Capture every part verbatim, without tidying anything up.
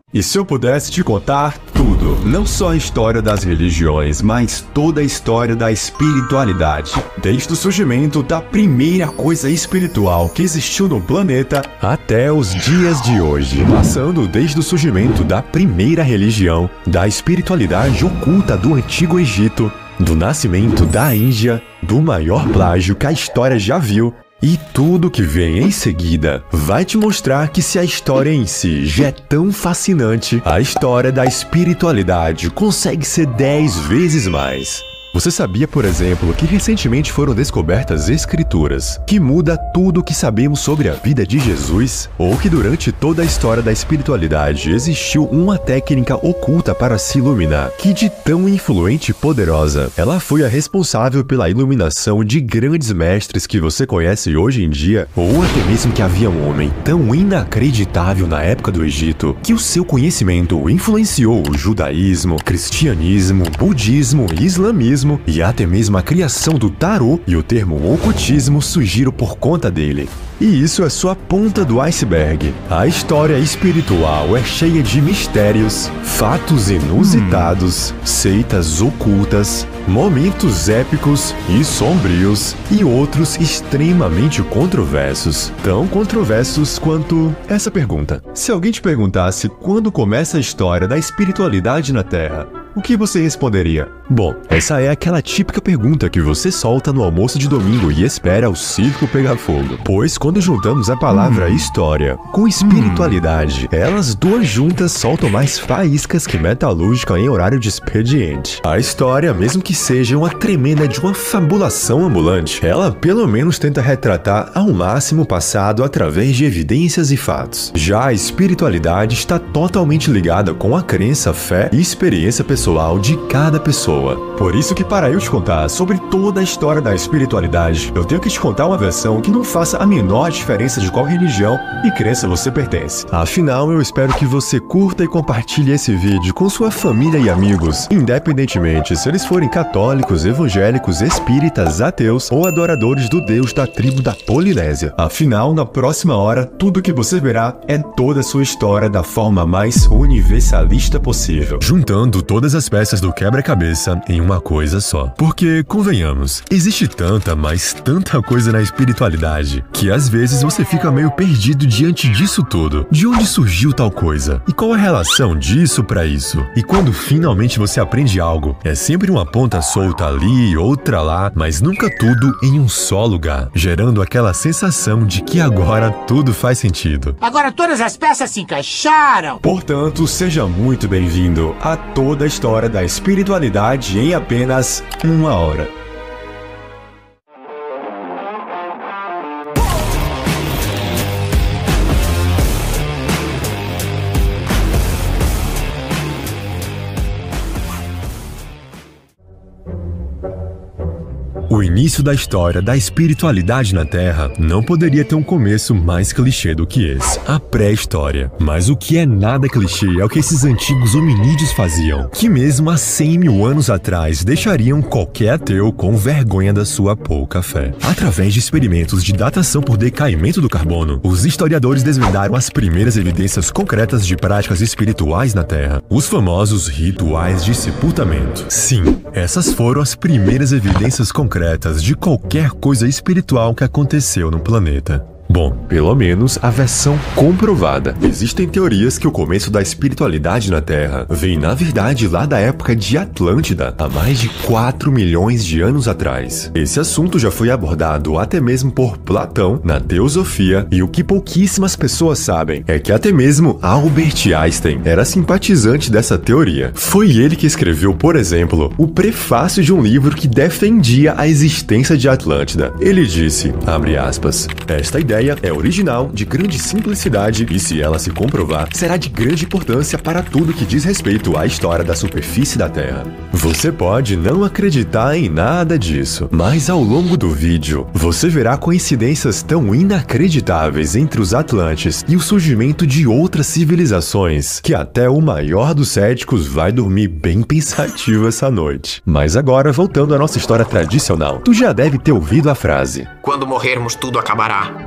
E se eu pudesse te contar tudo, não só a história das religiões, mas toda a história da espiritualidade, desde o surgimento da primeira coisa espiritual que existiu no planeta até os dias de hoje, passando desde o surgimento da primeira religião, da espiritualidade oculta do Antigo Egito, do nascimento da Índia, do maior plágio que a história já viu. E tudo que vem em seguida vai te mostrar que se a história em si já é tão fascinante, a história da espiritualidade consegue ser dez vezes mais. Você sabia, por exemplo, que recentemente foram descobertas escrituras que muda tudo o que sabemos sobre a vida de Jesus? Ou que durante toda a história da espiritualidade existiu uma técnica oculta para se iluminar, que de tão influente e poderosa, ela foi a responsável pela iluminação de grandes mestres que você conhece hoje em dia? Ou até mesmo que havia um homem tão inacreditável na época do Egito, que o seu conhecimento influenciou o judaísmo, cristianismo, budismo e islamismo, e até mesmo a criação do tarô e o termo ocultismo surgiram por conta dele. E isso é só a ponta do iceberg. A história espiritual é cheia de mistérios, fatos inusitados, seitas ocultas, momentos épicos e sombrios e outros extremamente controversos. Tão controversos quanto essa pergunta. Se alguém te perguntasse quando começa a história da espiritualidade na Terra, o que você responderia? Bom, essa é aquela típica pergunta que você solta no almoço de domingo e espera o circo pegar fogo. Pois quando juntamos a palavra história com espiritualidade, elas duas juntas soltam mais faíscas que metalúrgica em horário de expediente. A história, mesmo que seja uma tremenda de uma fabulação ambulante, ela pelo menos tenta retratar ao máximo o passado através de evidências e fatos. Já a espiritualidade está totalmente ligada com a crença, fé e experiência pessoal de cada pessoa. Por isso que para eu te contar sobre toda a história da espiritualidade, eu tenho que te contar uma versão que não faça a menor diferença de qual religião e crença você pertence. Afinal, eu espero que você curta e compartilhe esse vídeo com sua família e amigos, independentemente se eles forem católicos, evangélicos, espíritas, ateus ou adoradores do Deus da tribo da Polinésia. Afinal, na próxima hora, tudo que você verá é toda a sua história da forma mais universalista possível, juntando todas as peças do quebra-cabeça em uma coisa só. Porque, convenhamos, existe tanta, mas tanta coisa na espiritualidade, que às vezes você fica meio perdido diante disso tudo. De onde surgiu tal coisa? E qual a relação disso para isso? E quando finalmente você aprende algo, é sempre uma ponta solta ali, outra lá, mas nunca tudo em um só lugar, gerando aquela sensação de que agora tudo faz sentido. Agora todas as peças se encaixaram! Portanto, seja muito bem-vindo a toda a história da espiritualidade em apenas uma hora. O início da história da espiritualidade na Terra não poderia ter um começo mais clichê do que esse, a pré-história. Mas o que é nada clichê é o que esses antigos hominídeos faziam, que mesmo há cem mil anos atrás deixariam qualquer ateu com vergonha da sua pouca fé. Através de experimentos de datação por decaimento do carbono, os historiadores desvendaram as primeiras evidências concretas de práticas espirituais na Terra, os famosos rituais de sepultamento. Sim, essas foram as primeiras evidências concretas de qualquer coisa espiritual que aconteceu no planeta. Bom, pelo menos a versão comprovada. Existem teorias que o começo da espiritualidade na Terra vem, na verdade, lá da época de Atlântida, há mais de quatro milhões de anos atrás. Esse assunto já foi abordado até mesmo por Platão na Teosofia, e o que pouquíssimas pessoas sabem é que até mesmo Albert Einstein era simpatizante dessa teoria. Foi ele que escreveu, por exemplo, o prefácio de um livro que defendia a existência de Atlântida. Ele disse, abre aspas, esta ideia é original, de grande simplicidade e, se ela se comprovar, será de grande importância para tudo que diz respeito à história da superfície da Terra. Você pode não acreditar em nada disso, mas ao longo do vídeo, você verá coincidências tão inacreditáveis entre os Atlantes e o surgimento de outras civilizações, que até o maior dos céticos vai dormir bem pensativo essa noite. Mas agora, voltando à nossa história tradicional, tu já deve ter ouvido a frase: quando morrermos, tudo acabará.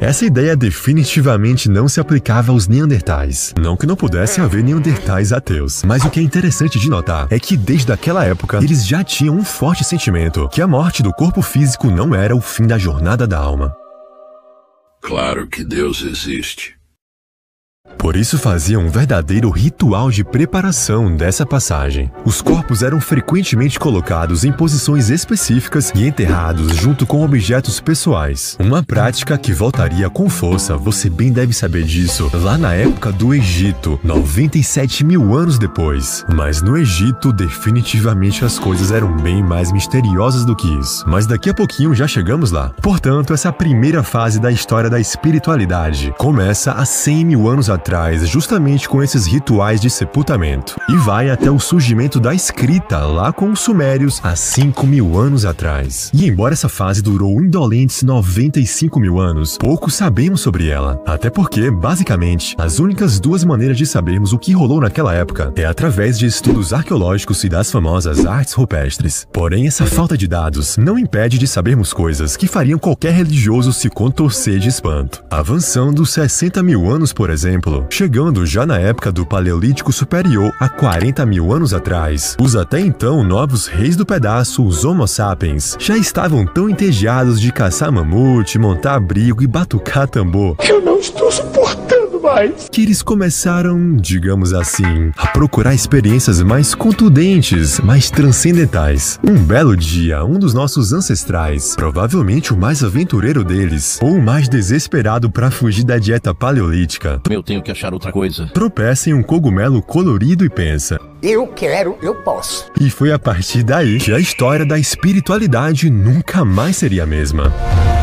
Essa ideia definitivamente não se aplicava aos neandertais. Não que não pudesse haver neandertais ateus, mas o que é interessante de notar é que desde aquela época eles já tinham um forte sentimento que a morte do corpo físico não era o fim da jornada da alma. Claro que Deus existe. Por isso faziam um verdadeiro ritual de preparação dessa passagem. Os corpos eram frequentemente colocados em posições específicas e enterrados junto com objetos pessoais. Uma prática que voltaria com força, você bem deve saber disso, lá na época do Egito, noventa e sete mil anos depois. Mas no Egito, definitivamente as coisas eram bem mais misteriosas do que isso. Mas daqui a pouquinho já chegamos lá. Portanto, essa primeira fase da história da espiritualidade começa há cem mil anos atrás, justamente com esses rituais de sepultamento, e vai até o surgimento da escrita lá com os sumérios há cinco mil anos atrás. E embora essa fase durou indolentes noventa e cinco mil anos, pouco sabemos sobre ela, até porque, basicamente, as únicas duas maneiras de sabermos o que rolou naquela época é através de estudos arqueológicos e das famosas artes rupestres. Porém, essa falta de dados não impede de sabermos coisas que fariam qualquer religioso se contorcer de espanto. Avançando sessenta mil anos, por exemplo, chegando já na época do Paleolítico Superior, há quarenta mil anos atrás, os até então novos reis do pedaço, os Homo sapiens, já estavam tão entediados de caçar mamute, montar abrigo e batucar tambor. Eu não estou suportando mais. Que eles começaram, digamos assim, a procurar experiências mais contundentes, mais transcendentais. Um belo dia, um dos nossos ancestrais, provavelmente o mais aventureiro deles, ou o mais desesperado para fugir da dieta paleolítica, Eu tenho que achar outra coisa. tropeça em um cogumelo colorido e pensa: Eu quero, eu posso. e foi a partir daí que a história da espiritualidade nunca mais seria a mesma.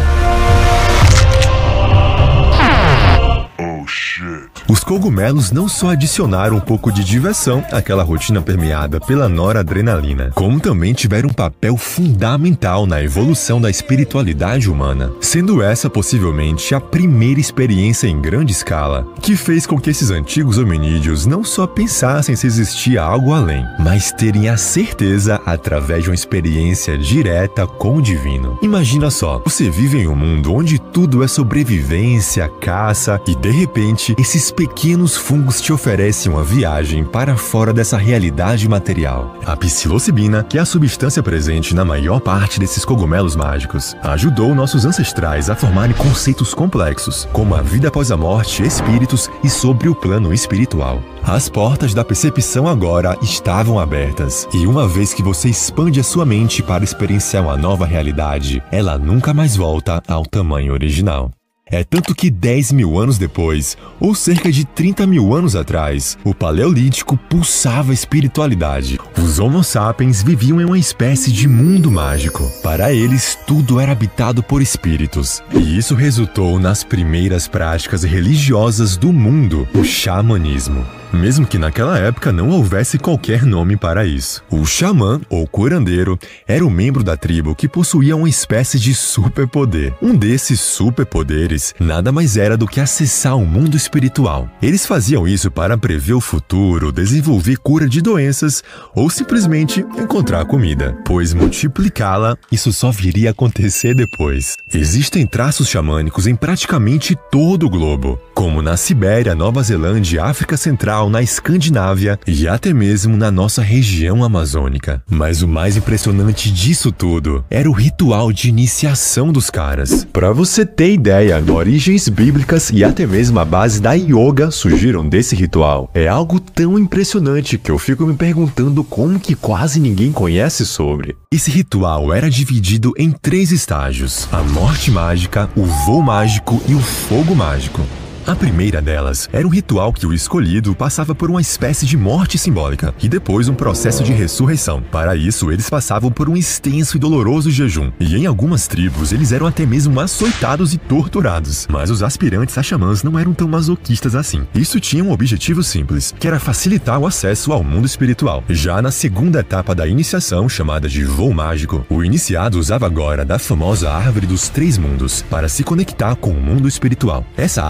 Os cogumelos não só adicionaram um pouco de diversão àquela rotina permeada pela noradrenalina, como também tiveram um papel fundamental na evolução da espiritualidade humana, sendo essa possivelmente a primeira experiência em grande escala que fez com que esses antigos hominídeos não só pensassem se existia algo além, mas terem a certeza através de uma experiência direta com o divino. Imagina só, você vive em um mundo onde tudo é sobrevivência, caça e de repente esses pequenos fungos te oferecem uma viagem para fora dessa realidade material. A psilocibina, que é a substância presente na maior parte desses cogumelos mágicos, ajudou nossos ancestrais a formarem conceitos complexos, como a vida após a morte, espíritos e sobre o plano espiritual. As portas da percepção agora estavam abertas, e uma vez que você expande a sua mente para experienciar uma nova realidade, ela nunca mais volta ao tamanho original. É tanto que dez mil anos depois, ou cerca de trinta mil anos atrás, o Paleolítico pulsava a espiritualidade. Os Homo sapiens viviam em uma espécie de mundo mágico. Para eles, tudo era habitado por espíritos. E isso resultou nas primeiras práticas religiosas do mundo, o xamanismo. Mesmo que naquela época não houvesse qualquer nome para isso. O xamã, ou curandeiro, era o membro da tribo que possuía uma espécie de superpoder. Um desses superpoderes nada mais era do que acessar o mundo espiritual. Eles faziam isso para prever o futuro, desenvolver cura de doenças ou simplesmente encontrar comida, pois multiplicá-la, isso só viria a acontecer depois. Existem traços xamânicos em praticamente todo o globo, como na Sibéria, Nova Zelândia, África Central, na Escandinávia e até mesmo na nossa região amazônica. Mas o mais impressionante disso tudo era o ritual de iniciação dos caras. Para você ter ideia, origens bíblicas e até mesmo a base da yoga surgiram desse ritual. É algo tão impressionante que eu fico me perguntando como que quase ninguém conhece sobre. Esse ritual era dividido em três estágios: a morte mágica, o voo mágico e o fogo mágico. A primeira delas era um ritual que o escolhido passava por uma espécie de morte simbólica e depois um processo de ressurreição. Para isso, eles passavam por um extenso e doloroso jejum, e em algumas tribos eles eram até mesmo açoitados e torturados. Mas os aspirantes a xamãs não eram tão masoquistas assim. Isso tinha um objetivo simples, que era facilitar o acesso ao mundo espiritual. Já na segunda etapa da iniciação, chamada de voo mágico, o iniciado usava agora da famosa árvore dos três mundos para se conectar com o mundo espiritual. Essa árvore carregava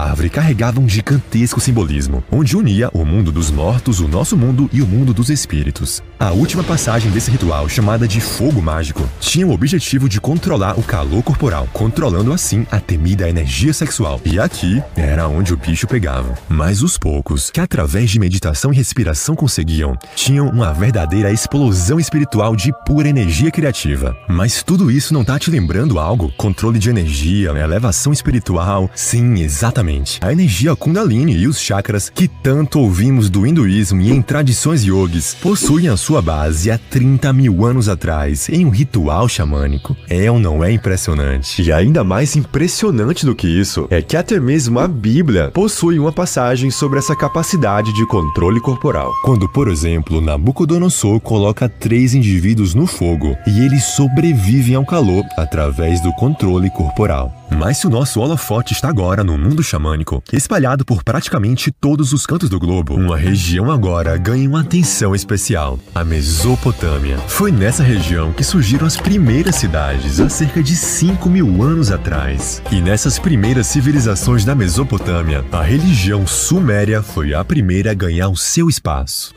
carregava um gigantesco simbolismo, onde unia o mundo dos mortos, o nosso mundo e o mundo dos espíritos. A última passagem desse ritual, chamada de fogo mágico, tinha o objetivo de controlar o calor corporal, controlando assim a temida energia sexual. E aqui era onde o bicho pegava. Mas os poucos, que através de meditação e respiração conseguiam, tinham uma verdadeira explosão espiritual de pura energia criativa. Mas tudo isso não tá te lembrando algo? Controle de energia, elevação espiritual? Sim, exatamente. A energia Kundalini e os chakras, que tanto ouvimos do hinduísmo e em tradições yogis, possuem a sua base há trinta mil anos atrás, em um ritual xamânico. É ou não é impressionante? E ainda mais impressionante do que isso, é que até mesmo a Bíblia possui uma passagem sobre essa capacidade de controle corporal. Quando, por exemplo, Nabucodonosor coloca três indivíduos no fogo e eles sobrevivem ao calor através do controle corporal. Mas se o nosso holofote está agora no mundo xamânico, espalhado por praticamente todos os cantos do globo, uma região agora ganha uma atenção especial: a Mesopotâmia. Foi nessa região que surgiram as primeiras cidades há cerca de cinco mil anos atrás. E nessas primeiras civilizações da Mesopotâmia, a religião suméria foi a primeira a ganhar o seu espaço.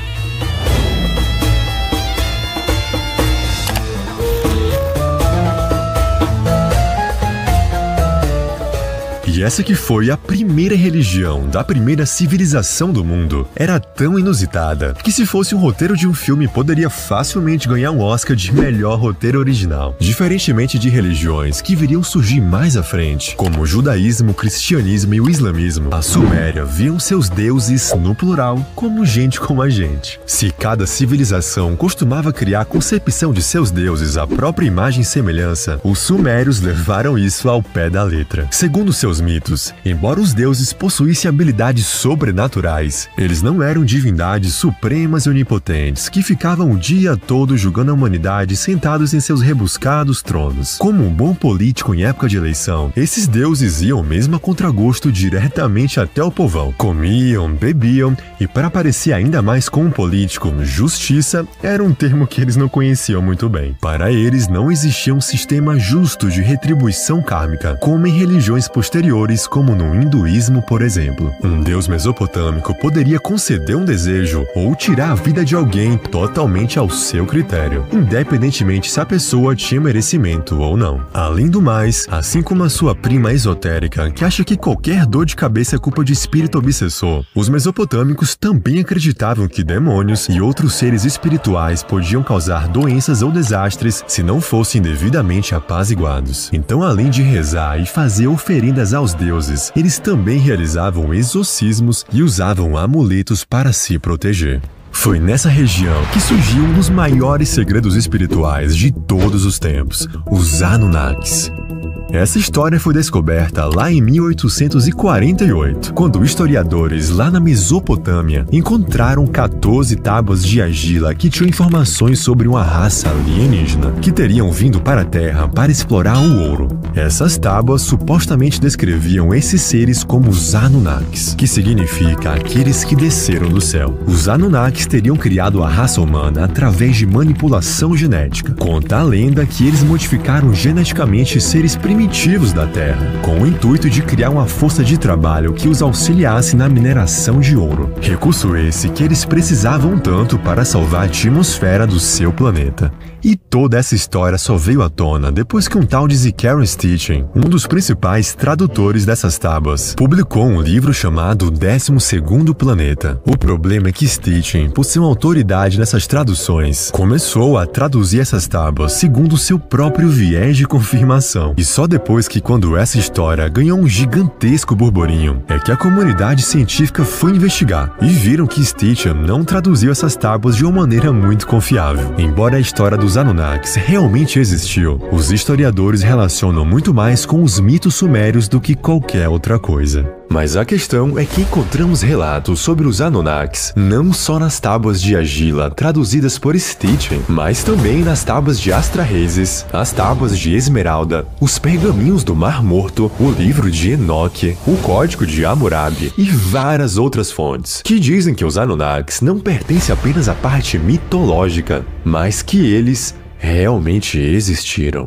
E essa que foi a primeira religião da primeira civilização do mundo era tão inusitada que, se fosse um roteiro de um filme, poderia facilmente ganhar um Oscar de melhor roteiro original. Diferentemente de religiões que viriam surgir mais à frente, como o judaísmo, o cristianismo e o islamismo, a Suméria viam seus deuses, no plural, como gente como a gente. Se cada civilização costumava criar a concepção de seus deuses à própria imagem e semelhança, os sumérios levaram isso ao pé da letra. Segundo seus mitos, embora os deuses possuíssem habilidades sobrenaturais, eles não eram divindades supremas e onipotentes que ficavam o dia todo julgando a humanidade sentados em seus rebuscados tronos. Como um bom político em época de eleição, esses deuses iam mesmo a contragosto diretamente até o povão. Comiam, bebiam e, para parecer ainda mais com um político, justiça era um termo que eles não conheciam muito bem. Para eles não existia um sistema justo de retribuição kármica, como em religiões posteriores, como no hinduísmo, por exemplo. Um deus mesopotâmico poderia conceder um desejo ou tirar a vida de alguém totalmente ao seu critério, independentemente se a pessoa tinha merecimento ou não. Além do mais, assim como a sua prima esotérica, que acha que qualquer dor de cabeça é culpa de espírito obsessor, os mesopotâmicos também acreditavam que demônios e outros seres espirituais podiam causar doenças ou desastres se não fossem devidamente apaziguados. Então, além de rezar e fazer oferendas aos deuses, eles também realizavam exorcismos e usavam amuletos para se proteger. Foi nessa região que surgiu um dos maiores segredos espirituais de todos os tempos: os Anunnakis. Essa história foi descoberta lá em mil oitocentos e quarenta e oito, quando historiadores lá na Mesopotâmia encontraram quatorze tábuas de argila que tinham informações sobre uma raça alienígena que teriam vindo para a Terra para explorar o ouro. Essas tábuas supostamente descreviam esses seres como os Anunnakis, que significa aqueles que desceram do céu. Os Anunnakis teriam criado a raça humana através de manipulação genética. Conta a lenda que eles modificaram geneticamente seres primitivos primitivos da Terra, com o intuito de criar uma força de trabalho que os auxiliasse na mineração de ouro. Recurso esse que eles precisavam tanto para salvar a atmosfera do seu planeta. E toda essa história só veio à tona depois que um tal de Zecharia Sitchin, um dos principais tradutores dessas tábuas, publicou um livro chamado décimo segundo Planeta. O problema é que Sitchin, por ser uma autoridade nessas traduções, começou a traduzir essas tábuas segundo seu próprio viés de confirmação. E só depois que, quando essa história ganhou um gigantesco burburinho, é que a comunidade científica foi investigar e viram que Sitchin não traduziu essas tábuas de uma maneira muito confiável. Embora a história dos Anunnakis realmente existiu, os historiadores relacionam muito mais com os mitos sumérios do que qualquer outra coisa. Mas a questão é que encontramos relatos sobre os Anunnakis não só nas tábuas de argila traduzidas por Sitchin, mas também nas tábuas de Astrahasis, as tábuas de Esmeralda, os pergaminhos do Mar Morto, o livro de Enoque, o Código de Hammurabi e várias outras fontes, que dizem que os Anunnakis não pertencem apenas à parte mitológica, mas que eles realmente existiram.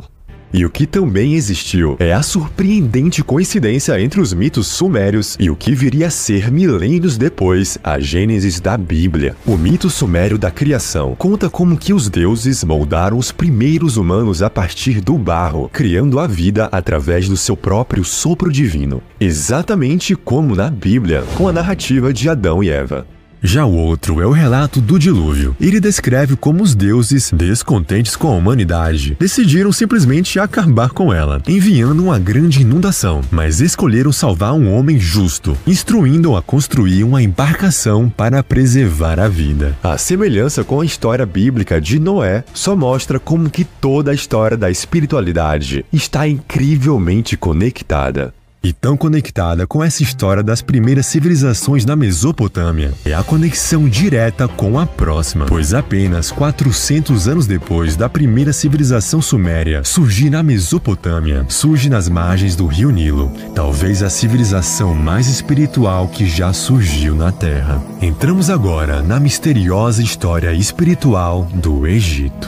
E o que também existiu é a surpreendente coincidência entre os mitos sumérios e o que viria a ser milênios depois, a Gênesis da Bíblia. O mito sumério da criação conta como que os deuses moldaram os primeiros humanos a partir do barro, criando a vida através do seu próprio sopro divino, exatamente como na Bíblia, com a narrativa de Adão e Eva. Já o outro é o relato do dilúvio. Ele descreve como os deuses, descontentes com a humanidade, decidiram simplesmente acabar com ela, enviando uma grande inundação, mas escolheram salvar um homem justo, instruindo-o a construir uma embarcação para preservar a vida. A semelhança com a história bíblica de Noé só mostra como que toda a história da espiritualidade está incrivelmente conectada. E tão conectada com essa história das primeiras civilizações na Mesopotâmia é a conexão direta com a próxima, pois apenas quatrocentos anos depois da primeira civilização suméria surgir na Mesopotâmia, surge nas margens do rio Nilo, talvez a civilização mais espiritual que já surgiu na Terra. Entramos agora na misteriosa história espiritual do Egito.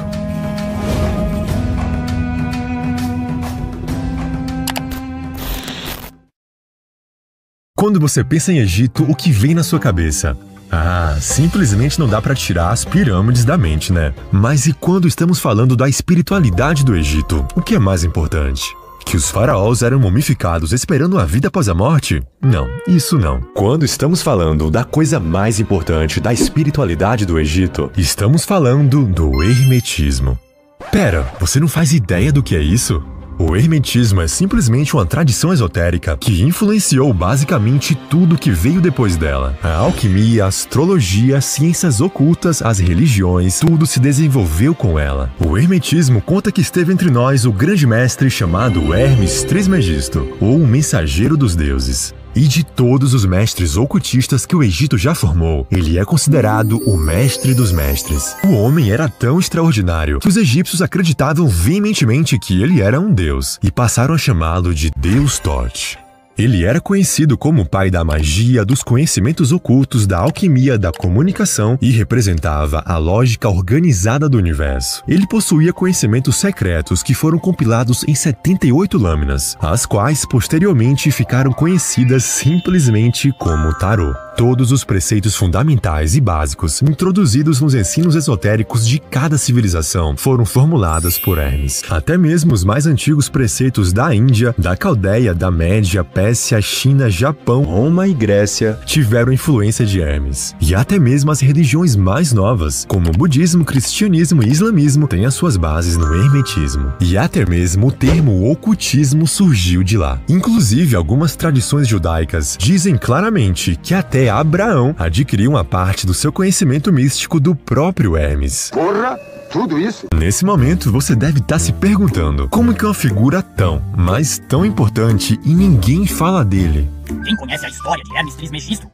Quando você pensa em Egito, o que vem na sua cabeça? Ah, simplesmente não dá para tirar as pirâmides da mente, né? Mas e quando estamos falando da espiritualidade do Egito? O que é mais importante? Que os faraós eram mumificados esperando a vida após a morte? Não, isso não. Quando estamos falando da coisa mais importante da espiritualidade do Egito, estamos falando do hermetismo. Pera, você não faz ideia do que é isso? O hermetismo é simplesmente uma tradição esotérica que influenciou basicamente tudo que veio depois dela. A alquimia, a astrologia, ciências ocultas, as religiões, tudo se desenvolveu com ela. O hermetismo conta que esteve entre nós o grande mestre chamado Hermes Trismegisto, ou o mensageiro dos deuses. E de todos os mestres ocultistas que o Egito já formou, ele é considerado o mestre dos mestres. O homem era tão extraordinário que os egípcios acreditavam veementemente que ele era um deus, e passaram a chamá-lo de Deus Tote. Ele era conhecido como o pai da magia, dos conhecimentos ocultos, da alquimia, da comunicação e representava a lógica organizada do universo. Ele possuía conhecimentos secretos que foram compilados em setenta e oito lâminas, as quais posteriormente ficaram conhecidas simplesmente como tarô. Todos os preceitos fundamentais e básicos introduzidos nos ensinos esotéricos de cada civilização foram formulados por Hermes. Até mesmo os mais antigos preceitos da Índia, da Caldeia, da Média, Pérsia, China, Japão, Roma e Grécia tiveram influência de Hermes. E até mesmo as religiões mais novas, como o budismo, cristianismo e islamismo, têm as suas bases no hermetismo. E até mesmo o termo ocultismo surgiu de lá. Inclusive, algumas tradições judaicas dizem claramente que até Abraão adquiriu uma parte do seu conhecimento místico do próprio Hermes. Porra, tudo isso? Nesse momento, você deve estar se perguntando como que uma figura tão, mas tão importante e ninguém fala dele? Quem conhece a história de Hermes Trismegisto?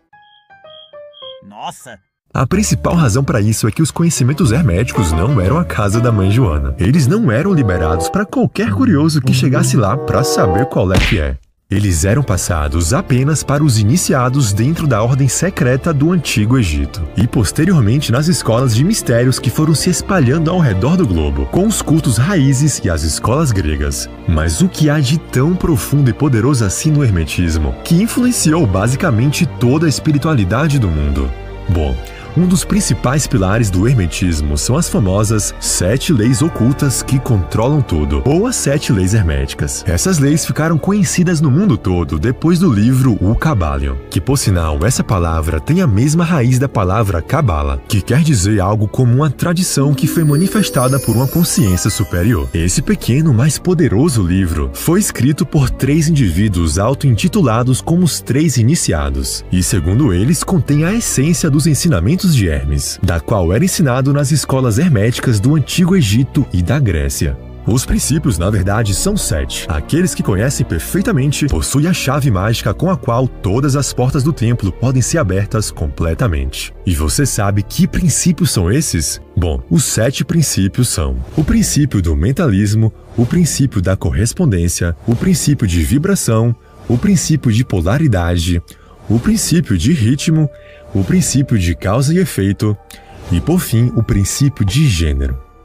Nossa! A principal razão para isso é que os conhecimentos herméticos não eram a casa da mãe Joana. Eles não eram liberados para qualquer curioso que chegasse lá para saber qual é que é. Eles eram passados apenas para os iniciados dentro da ordem secreta do Antigo Egito e posteriormente nas escolas de mistérios que foram se espalhando ao redor do globo, com os cultos raízes e as escolas gregas. Mas o que há de tão profundo e poderoso assim no hermetismo, que influenciou basicamente toda a espiritualidade do mundo? Bom, um dos principais pilares do hermetismo são as famosas sete leis ocultas que controlam tudo, ou as sete leis herméticas. Essas leis ficaram conhecidas no mundo todo depois do livro O Kybalion, que por sinal essa palavra tem a mesma raiz da palavra Kabbalah, que quer dizer algo como uma tradição que foi manifestada por uma consciência superior. Esse pequeno, mas poderoso livro foi escrito por três indivíduos auto-intitulados como os Três Iniciados, e segundo eles contém a essência dos ensinamentos de Hermes, da qual era ensinado nas escolas herméticas do Antigo Egito e da Grécia. Os princípios, na verdade, são sete. Aqueles que conhecem perfeitamente possuem a chave mágica com a qual todas as portas do templo podem ser abertas completamente. E você sabe que princípios são esses? Bom, os sete princípios são o princípio do mentalismo, o princípio da correspondência, o princípio de vibração, o princípio de polaridade, o princípio de ritmo, o princípio de causa e efeito e, por fim, o princípio de gênero.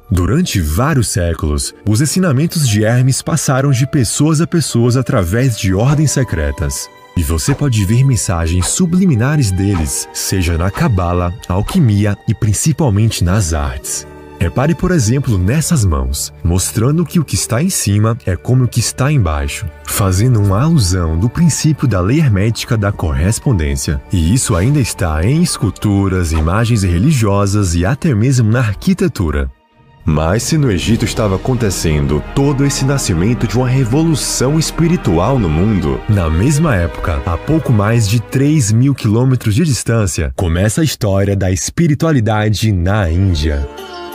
Durante vários séculos, os ensinamentos de Hermes passaram de pessoas a pessoas através de ordens secretas. E você pode ver mensagens subliminares deles, seja na cabala, alquimia e principalmente nas artes. Repare, por exemplo, nessas mãos, mostrando que o que está em cima é como o que está embaixo, fazendo uma alusão do princípio da lei hermética da correspondência. E isso ainda está em esculturas, imagens religiosas e até mesmo na arquitetura. Mas se no Egito estava acontecendo todo esse nascimento de uma revolução espiritual no mundo, na mesma época, a pouco mais de três mil quilômetros de distância, começa a história da espiritualidade na Índia.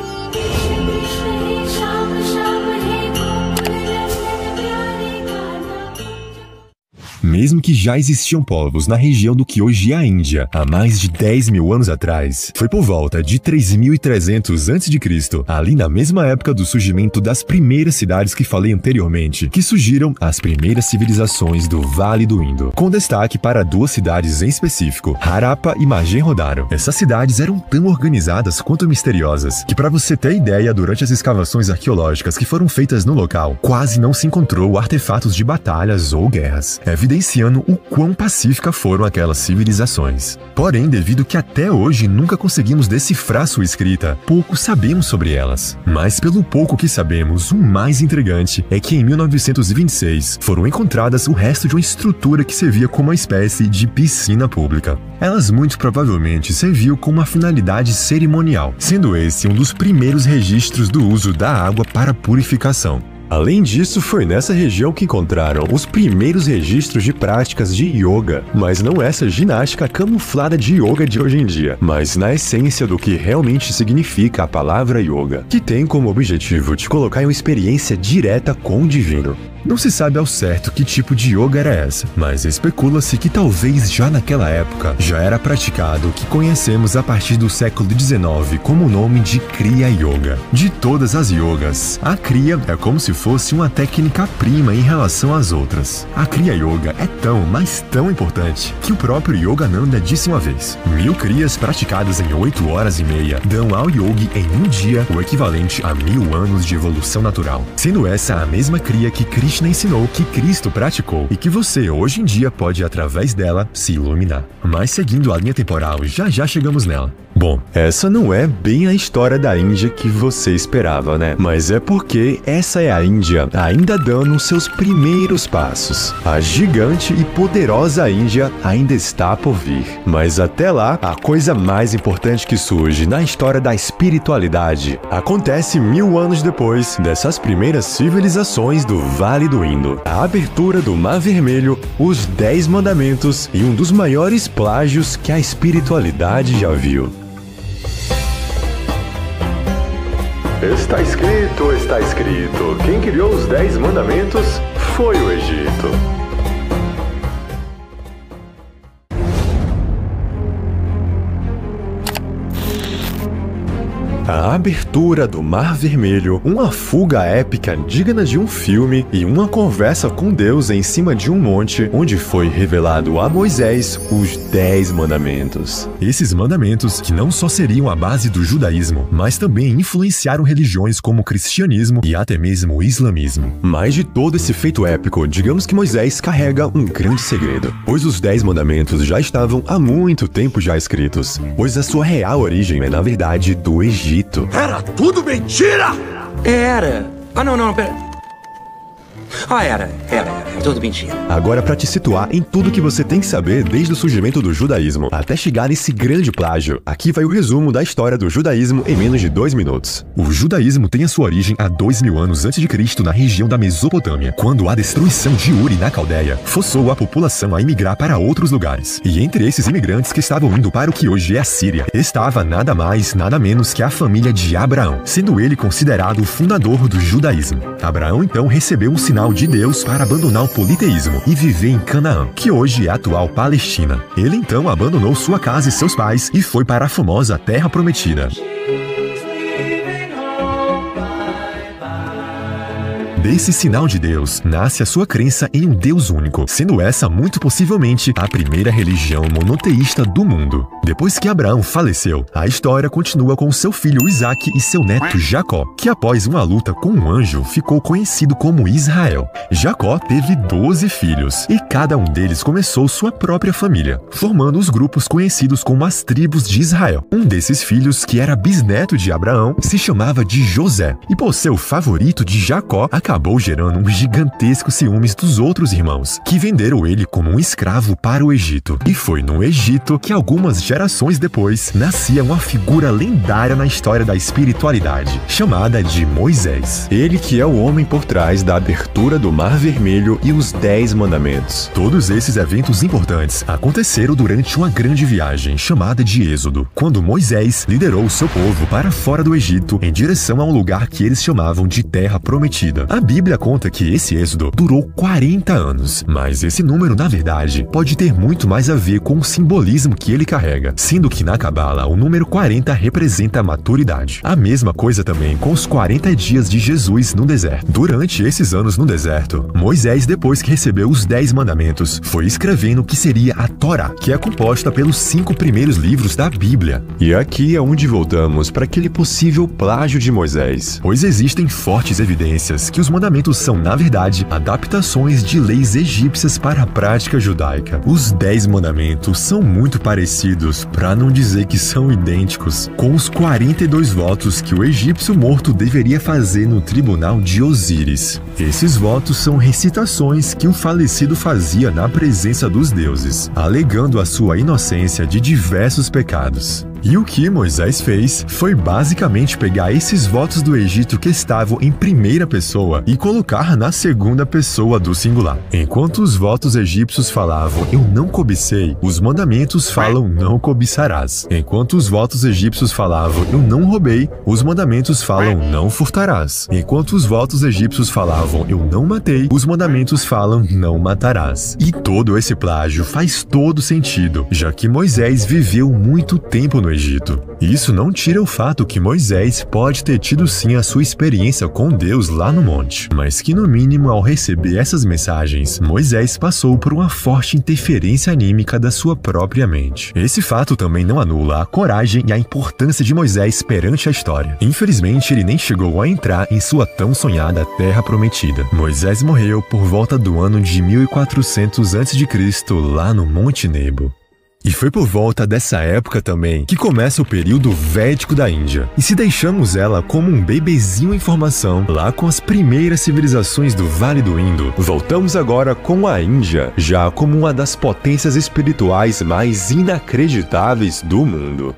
Mesmo que já existiam povos na região do que hoje é a Índia há mais de dez mil anos atrás, foi por volta de três mil e trezentos antes de Cristo, ali na mesma época do surgimento das primeiras cidades que falei anteriormente, que surgiram as primeiras civilizações do Vale do Indo, com destaque para duas cidades em específico, Harappa e Mohenjo-daro. Essas cidades eram tão organizadas quanto misteriosas, que para você ter ideia, durante as escavações arqueológicas que foram feitas no local, quase não se encontrou artefatos de batalhas ou guerras, evidenciando o quão pacíficas foram aquelas civilizações. Porém, devido que até hoje nunca conseguimos decifrar sua escrita, pouco sabemos sobre elas. Mas pelo pouco que sabemos, o mais intrigante é que em mil novecentos e vinte e seis foram encontradas o resto de uma estrutura que servia como uma espécie de piscina pública. Elas muito provavelmente serviam com uma finalidade cerimonial, sendo esse um dos primeiros registros do uso da água para purificação. Além disso, foi nessa região que encontraram os primeiros registros de práticas de yoga, mas não essa ginástica camuflada de yoga de hoje em dia, mas na essência do que realmente significa a palavra yoga, que tem como objetivo te colocar em uma experiência direta com o divino. Não se sabe ao certo que tipo de yoga era essa, mas especula-se que talvez já naquela época já era praticado o que conhecemos a partir do século dezenove como o nome de Kriya Yoga. De todas as yogas, a Kriya é como se fosse uma técnica prima em relação às outras. A Kriya Yoga é tão, mas tão importante, que o próprio Yogananda disse uma vez: mil Kriyas praticadas em oito horas e meia dão ao yogi em um dia o equivalente a mil anos de evolução natural, sendo essa a mesma Kriya que Krishna ensinou, que Cristo praticou e que você hoje em dia pode através dela se iluminar. Mas seguindo a linha temporal, já já chegamos nela. Bom, essa não é bem a história da Índia que você esperava, né? Mas é porque essa é a Índia ainda dando seus primeiros passos. A gigante e poderosa Índia ainda está por vir. Mas até lá, a coisa mais importante que surge na história da espiritualidade acontece mil anos depois dessas primeiras civilizações do Vale do Indo. A abertura do Mar Vermelho, os Dez Mandamentos e um dos maiores plágios que a espiritualidade já viu. Está escrito, está escrito. Quem criou os Dez Mandamentos foi o Egito. A abertura do Mar Vermelho, uma fuga épica digna de um filme e uma conversa com Deus em cima de um monte, onde foi revelado a Moisés os Dez Mandamentos. Esses mandamentos que não só seriam a base do judaísmo, mas também influenciaram religiões como o cristianismo e até mesmo o islamismo. Mas de todo esse feito épico, digamos que Moisés carrega um grande segredo, pois os Dez Mandamentos já estavam há muito tempo já escritos, pois a sua real origem é na verdade do Egito. Era tudo mentira! Era. Ah, não, não, pera. Ah, era, era, era, tudo mentira. Agora, para te situar em tudo que você tem que saber desde o surgimento do judaísmo até chegar nesse grande plágio, aqui vai o resumo da história do judaísmo em menos de dois minutos. O judaísmo tem a sua origem há dois mil anos antes de Cristo na região da Mesopotâmia, quando a destruição de Uri na Caldeia forçou a população a imigrar para outros lugares. E entre esses imigrantes que estavam indo para o que hoje é a Síria, estava nada mais, nada menos que a família de Abraão, sendo ele considerado o fundador do judaísmo. Abraão então recebeu um sinal de Deus para abandonar o politeísmo e viver em Canaã, que hoje é a atual Palestina. Ele então abandonou sua casa e seus pais e foi para a famosa Terra Prometida. Desse sinal de Deus, nasce a sua crença em um Deus único, sendo essa muito possivelmente a primeira religião monoteísta do mundo. Depois que Abraão faleceu, a história continua com seu filho Isaac e seu neto Jacó, que após uma luta com um anjo, ficou conhecido como Israel. Jacó teve doze filhos, e cada um deles começou sua própria família, formando os grupos conhecidos como as tribos de Israel. Um desses filhos, que era bisneto de Abraão, se chamava de José, e por ser o favorito de Jacó, acabou gerando um gigantesco ciúmes dos outros irmãos, que venderam ele como um escravo para o Egito. E foi no Egito que algumas gerações depois, nascia uma figura lendária na história da espiritualidade, chamada de Moisés. Ele que é o homem por trás da abertura do Mar Vermelho e os Dez Mandamentos. Todos esses eventos importantes aconteceram durante uma grande viagem chamada de Êxodo, quando Moisés liderou seu povo para fora do Egito em direção a um lugar que eles chamavam de Terra Prometida. A Bíblia conta que esse êxodo durou quarenta anos, mas esse número, na verdade, pode ter muito mais a ver com o simbolismo que ele carrega, sendo que na Cabala o número quarenta representa a maturidade. A mesma coisa também com os quarenta dias de Jesus no deserto. Durante esses anos no deserto, Moisés, depois que recebeu os Dez Mandamentos, foi escrevendo o que seria a Torá, que é composta pelos cinco primeiros livros da Bíblia. E aqui é onde voltamos para aquele possível plágio de Moisés, pois existem fortes evidências que os mandamentos são, na verdade, adaptações de leis egípcias para a prática judaica. Os Dez Mandamentos são muito parecidos, para não dizer que são idênticos, com os quarenta e dois votos que o egípcio morto deveria fazer no tribunal de Osíris. Esses votos são recitações que o falecido fazia na presença dos deuses, alegando a sua inocência de diversos pecados. E o que Moisés fez foi basicamente pegar esses votos do Egito que estavam em primeira pessoa e colocar na segunda pessoa do singular. Enquanto os votos egípcios falavam "eu não cobicei", os mandamentos falam "não cobiçarás". Enquanto os votos egípcios falavam "eu não roubei", os mandamentos falam "não furtarás". Enquanto os votos egípcios falavam "eu não matei", os mandamentos falam "não matarás". E todo esse plágio faz todo sentido, já que Moisés viveu muito tempo no Egito. Isso não tira o fato que Moisés pode ter tido sim a sua experiência com Deus lá no monte, mas que no mínimo ao receber essas mensagens, Moisés passou por uma forte interferência anímica da sua própria mente. Esse fato também não anula a coragem e a importância de Moisés perante a história. Infelizmente, ele nem chegou a entrar em sua tão sonhada Terra Prometida. Moisés morreu por volta do ano de mil e quatrocentos antes de Cristo lá no Monte Nebo. E foi por volta dessa época também que começa o período védico da Índia. E se deixamos ela como um bebezinho em formação, lá com as primeiras civilizações do Vale do Indo, voltamos agora com a Índia, já como uma das potências espirituais mais inacreditáveis do mundo.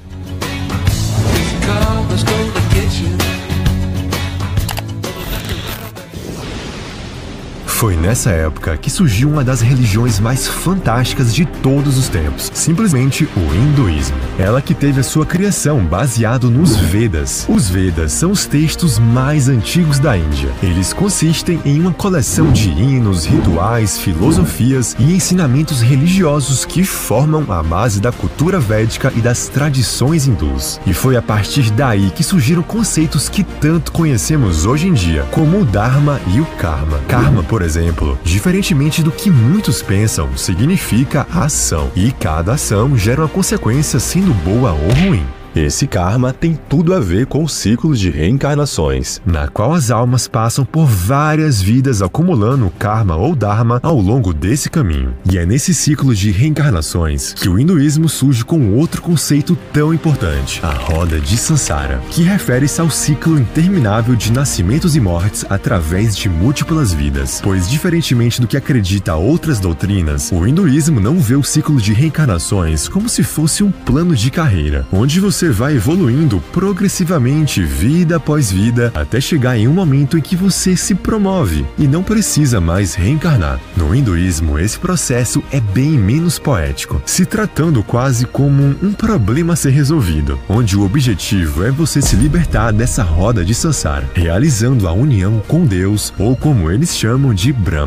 Foi nessa época que surgiu uma das religiões mais fantásticas de todos os tempos, simplesmente o hinduísmo. Ela que teve a sua criação baseado nos Vedas. Os Vedas são os textos mais antigos da Índia. Eles consistem em uma coleção de hinos, rituais, filosofias e ensinamentos religiosos que formam a base da cultura védica e das tradições hindus. E foi a partir daí que surgiram conceitos que tanto conhecemos hoje em dia, como o Dharma e o Karma. Karma, por exemplo, Exemplo, diferentemente do que muitos pensam, significa ação, e cada ação gera uma consequência, sendo boa ou ruim. Esse karma tem tudo a ver com o ciclo de reencarnações, na qual as almas passam por várias vidas acumulando karma ou dharma ao longo desse caminho. E é nesse ciclo de reencarnações que o hinduísmo surge com outro conceito tão importante, a roda de Sansara, que refere-se ao ciclo interminável de nascimentos e mortes através de múltiplas vidas. Pois, diferentemente do que acredita outras doutrinas, o hinduísmo não vê o ciclo de reencarnações como se fosse um plano de carreira, onde você Você vai evoluindo progressivamente, vida após vida, até chegar em um momento em que você se promove e não precisa mais reencarnar. No hinduísmo, esse processo é bem menos poético, se tratando quase como um problema a ser resolvido, onde o objetivo é você se libertar dessa roda de Sansara, realizando a união com Deus, ou como eles chamam de Brahma.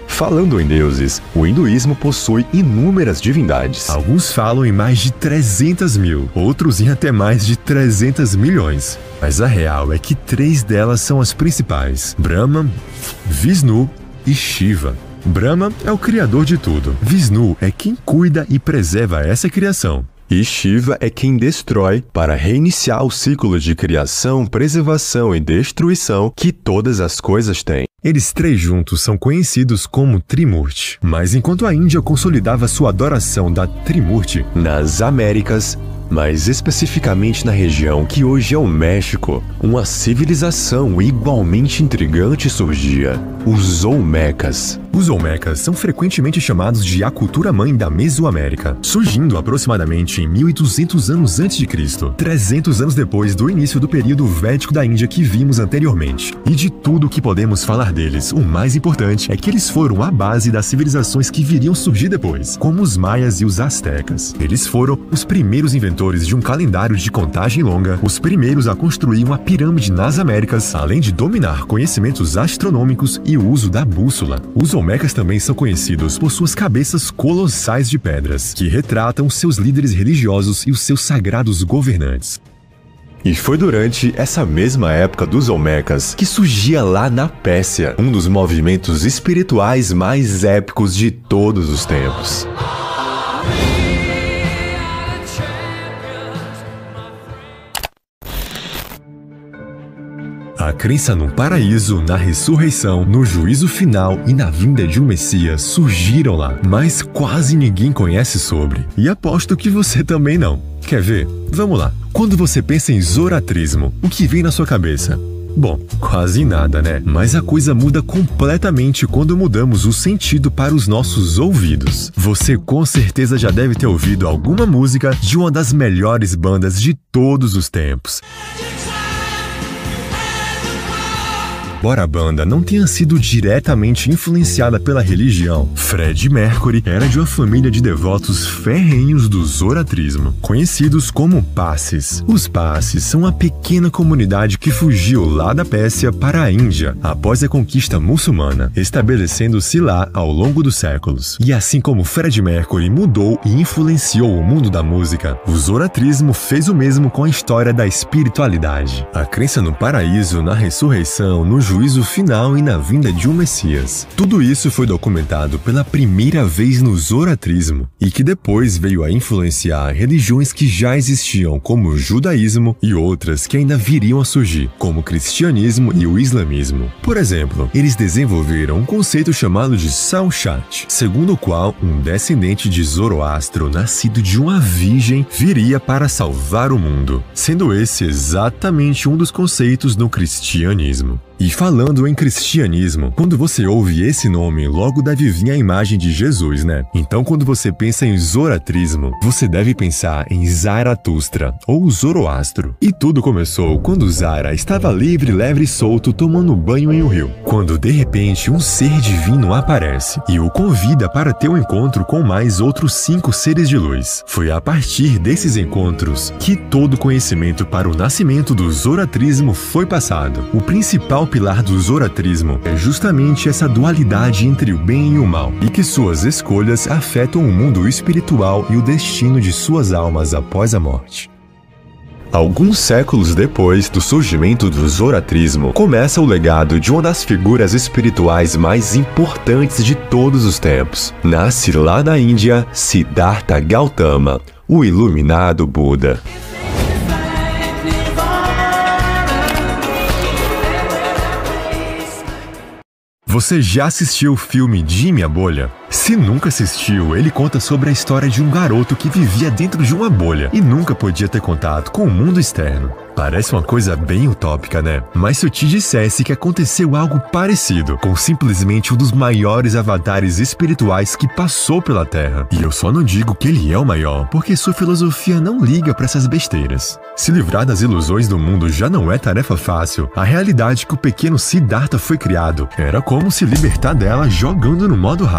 Falando em deuses, o hinduísmo possui inúmeras divindades. Alguns falam em mais de trezentas mil, outros em até mais de trezentos milhões. Mas a real é que três delas são as principais: Brahma, Vishnu e Shiva. Brahma é o criador de tudo. Vishnu é quem cuida e preserva essa criação. E Shiva é quem destrói para reiniciar o ciclo de criação, preservação e destruição que todas as coisas têm. Eles três juntos são conhecidos como Trimurti. Mas enquanto a Índia consolidava sua adoração da Trimurti nas Américas, mas especificamente na região que hoje é o México, uma civilização igualmente intrigante surgia: os Olmecas. Os Olmecas são frequentemente chamados de a cultura-mãe da Mesoamérica, surgindo aproximadamente em mil e duzentos anos antes de Cristo, trezentos anos depois do início do período védico da Índia que vimos anteriormente. E de tudo o que podemos falar deles, o mais importante é que eles foram a base das civilizações que viriam surgir depois, como os maias e os astecas. Eles foram os primeiros inventores de um calendário de contagem longa, os primeiros a construir uma pirâmide nas Américas, além de dominar conhecimentos astronômicos e o uso da bússola. Os Olmecas também são conhecidos por suas cabeças colossais de pedras, que retratam seus líderes religiosos e os seus sagrados governantes. E foi durante essa mesma época dos Olmecas que surgia lá na Pérsia um dos movimentos espirituais mais épicos de todos os tempos. A crença no paraíso, na ressurreição, no juízo final e na vinda de um Messias surgiram lá, mas quase ninguém conhece sobre. E aposto que você também não. Quer ver? Vamos lá. Quando você pensa em Zoroastrismo, o que vem na sua cabeça? Bom, quase nada, né? Mas a coisa muda completamente quando mudamos o sentido para os nossos ouvidos. Você com certeza já deve ter ouvido alguma música de uma das melhores bandas de todos os tempos. Embora a banda não tenha sido diretamente influenciada pela religião, Freddie Mercury era de uma família de devotos ferrenhos do zoroastrismo, conhecidos como Parsis. Os Parsis são uma pequena comunidade que fugiu lá da Pérsia para a Índia após a conquista muçulmana, estabelecendo-se lá ao longo dos séculos. E assim como Freddie Mercury mudou e influenciou o mundo da música, o zoroastrismo fez o mesmo com a história da espiritualidade. A crença no paraíso, na ressurreição, no juízo final e na vinda de um Messias. Tudo isso foi documentado pela primeira vez no zoroastrismo e que depois veio a influenciar religiões que já existiam, como o judaísmo, e outras que ainda viriam a surgir, como o cristianismo e o islamismo. Por exemplo, eles desenvolveram um conceito chamado de Saoshat, segundo o qual um descendente de Zoroastro, nascido de uma virgem, viria para salvar o mundo, sendo esse exatamente um dos conceitos no cristianismo. E falando em cristianismo, quando você ouve esse nome, logo deve vir a imagem de Jesus, né? Então, quando você pensa em zoroastrismo, você deve pensar em Zaratustra, ou Zoroastro. E tudo começou quando Zara estava livre, leve e solto, tomando banho em um rio, quando de repente um ser divino aparece e o convida para ter um encontro com mais outros cinco seres de luz. Foi a partir desses encontros que todo conhecimento para o nascimento do zoroastrismo foi passado. O principal O pilar do zoroastrismo é justamente essa dualidade entre o bem e o mal, e que suas escolhas afetam o mundo espiritual e o destino de suas almas após a morte. Alguns séculos depois do surgimento do zoroastrismo, começa o legado de uma das figuras espirituais mais importantes de todos os tempos. Nasce lá na Índia Siddhartha Gautama, o iluminado Buda. Você já assistiu o filme Jimmy a Bolha? Se nunca assistiu, ele conta sobre a história de um garoto que vivia dentro de uma bolha e nunca podia ter contato com o mundo externo. Parece uma coisa bem utópica, né? Mas se eu te dissesse que aconteceu algo parecido com simplesmente um dos maiores avatares espirituais que passou pela Terra. E eu só não digo que ele é o maior, porque sua filosofia não liga para essas besteiras. Se livrar das ilusões do mundo já não é tarefa fácil, a realidade que o pequeno Siddhartha foi criado era como se libertar dela jogando no modo hard.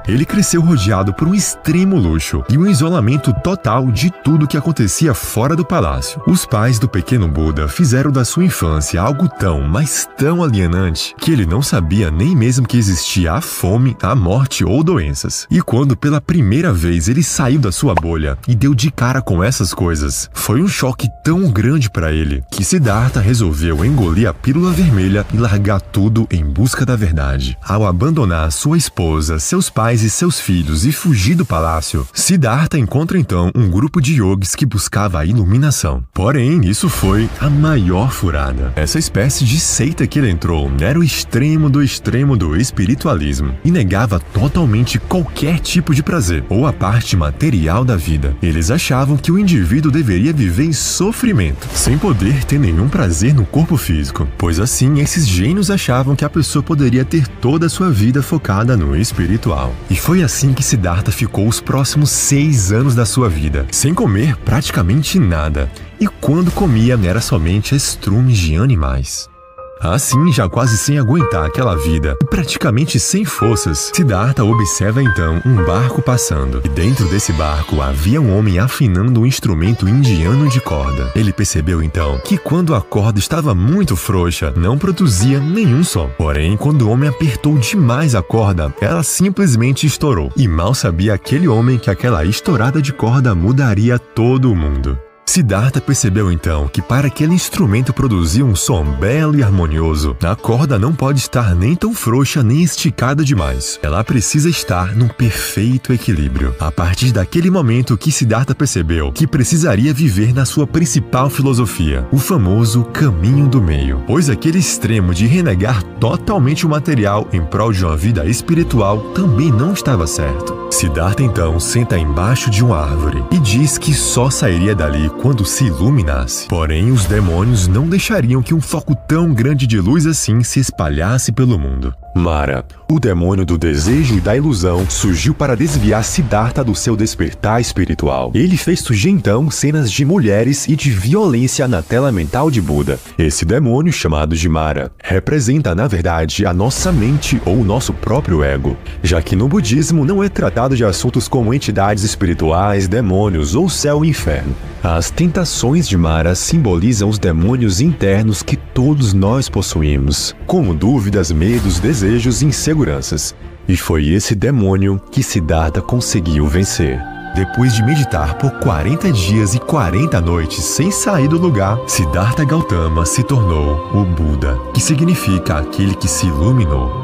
Ele cresceu rodeado por um extremo luxo e um isolamento total de tudo que acontecia fora do palácio. Os pais do pequeno Buda fizeram da sua infância algo tão, mas tão alienante, que ele não sabia nem mesmo que existia a fome, a morte ou doenças. E quando pela primeira vez ele saiu da sua bolha e deu de cara com essas coisas, foi um choque tão grande para ele que Siddhartha resolveu engolir a pílula vermelha e largar tudo em busca da verdade. Ao abandonar sua esposa, seus pais e seus filhos e fugir do palácio, Siddhartha encontra então um grupo de yogis que buscava a iluminação. Porém, isso foi a maior furada. Essa espécie de seita que ele entrou era o extremo do extremo do espiritualismo e negava totalmente qualquer tipo de prazer ou a parte material da vida. Eles achavam que o indivíduo deveria viver em sofrimento, sem poder ter nenhum prazer no corpo físico, pois assim esses gênios achavam que a pessoa poderia ter toda a sua vida focada no espiritual. E foi assim que Siddhartha ficou os próximos seis anos da sua vida, sem comer praticamente nada, e quando comia era somente estrumes de animais. Assim, já quase sem aguentar aquela vida e praticamente sem forças, Siddhartha observa então um barco passando. E dentro desse barco havia um homem afinando um instrumento indiano de corda. Ele percebeu então que quando a corda estava muito frouxa, não produzia nenhum som. Porém, quando o homem apertou demais a corda, ela simplesmente estourou. E mal sabia aquele homem que aquela estourada de corda mudaria todo o mundo. Siddhartha percebeu então que para aquele instrumento produzir um som belo e harmonioso, a corda não pode estar nem tão frouxa nem esticada demais. Ela precisa estar num perfeito equilíbrio. A partir daquele momento que Siddhartha percebeu que precisaria viver na sua principal filosofia, o famoso caminho do meio, pois aquele extremo de renegar totalmente o material em prol de uma vida espiritual também não estava certo. Siddhartha então senta embaixo de uma árvore e diz que só sairia dali quando se iluminasse. Porém, os demônios não deixariam que um foco tão grande de luz assim se espalhasse pelo mundo. Mara, o demônio do desejo e da ilusão, surgiu para desviar Siddhartha do seu despertar espiritual. Ele fez surgir então cenas de mulheres e de violência na tela mental de Buda. Esse demônio, chamado de Mara, representa na verdade a nossa mente ou o nosso próprio ego, já que no budismo não é tratado de assuntos como entidades espirituais, demônios ou céu e inferno. As tentações de Mara simbolizam os demônios internos que todos nós possuímos, como dúvidas, medos, desejos e inseguranças. E foi esse demônio que Siddhartha conseguiu vencer. Depois de meditar por quarenta dias e quarenta noites sem sair do lugar, Siddhartha Gautama se tornou o Buda, que significa aquele que se iluminou.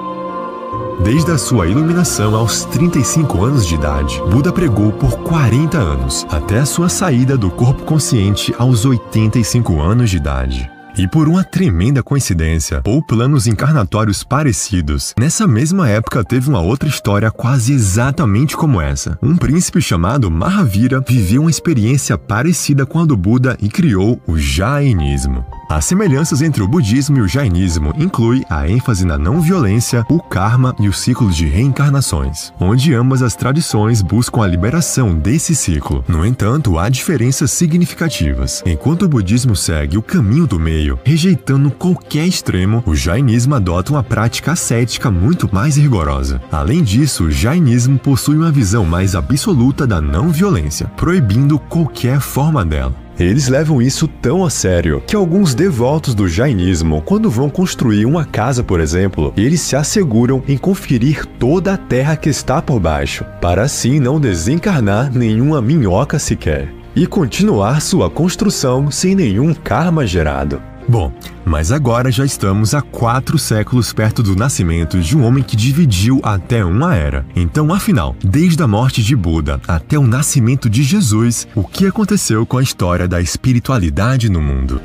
Desde a sua iluminação aos trinta e cinco anos de idade, Buda pregou por quarenta anos, até a sua saída do corpo consciente aos oitenta e cinco anos de idade. E por uma tremenda coincidência, ou planos encarnatórios parecidos, nessa mesma época teve uma outra história quase exatamente como essa. Um príncipe chamado Mahavira viveu uma experiência parecida com a do Buda e criou o Jainismo. As semelhanças entre o budismo e o jainismo incluem a ênfase na não violência, o karma e os ciclos de reencarnações, onde ambas as tradições buscam a liberação desse ciclo. No entanto, há diferenças significativas. Enquanto o budismo segue o caminho do meio, rejeitando qualquer extremo, o jainismo adota uma prática ascética muito mais rigorosa. Além disso, o jainismo possui uma visão mais absoluta da não violência, proibindo qualquer forma dela. Eles levam isso tão a sério que alguns devotos do jainismo, quando vão construir uma casa, por exemplo, eles se asseguram em conferir toda a terra que está por baixo, para assim não desencarnar nenhuma minhoca sequer, e continuar sua construção sem nenhum karma gerado. Bom, mas agora já estamos há quatro séculos perto do nascimento de um homem que dividiu até uma era. Então, afinal, desde a morte de Buda até o nascimento de Jesus, o que aconteceu com a história da espiritualidade no mundo?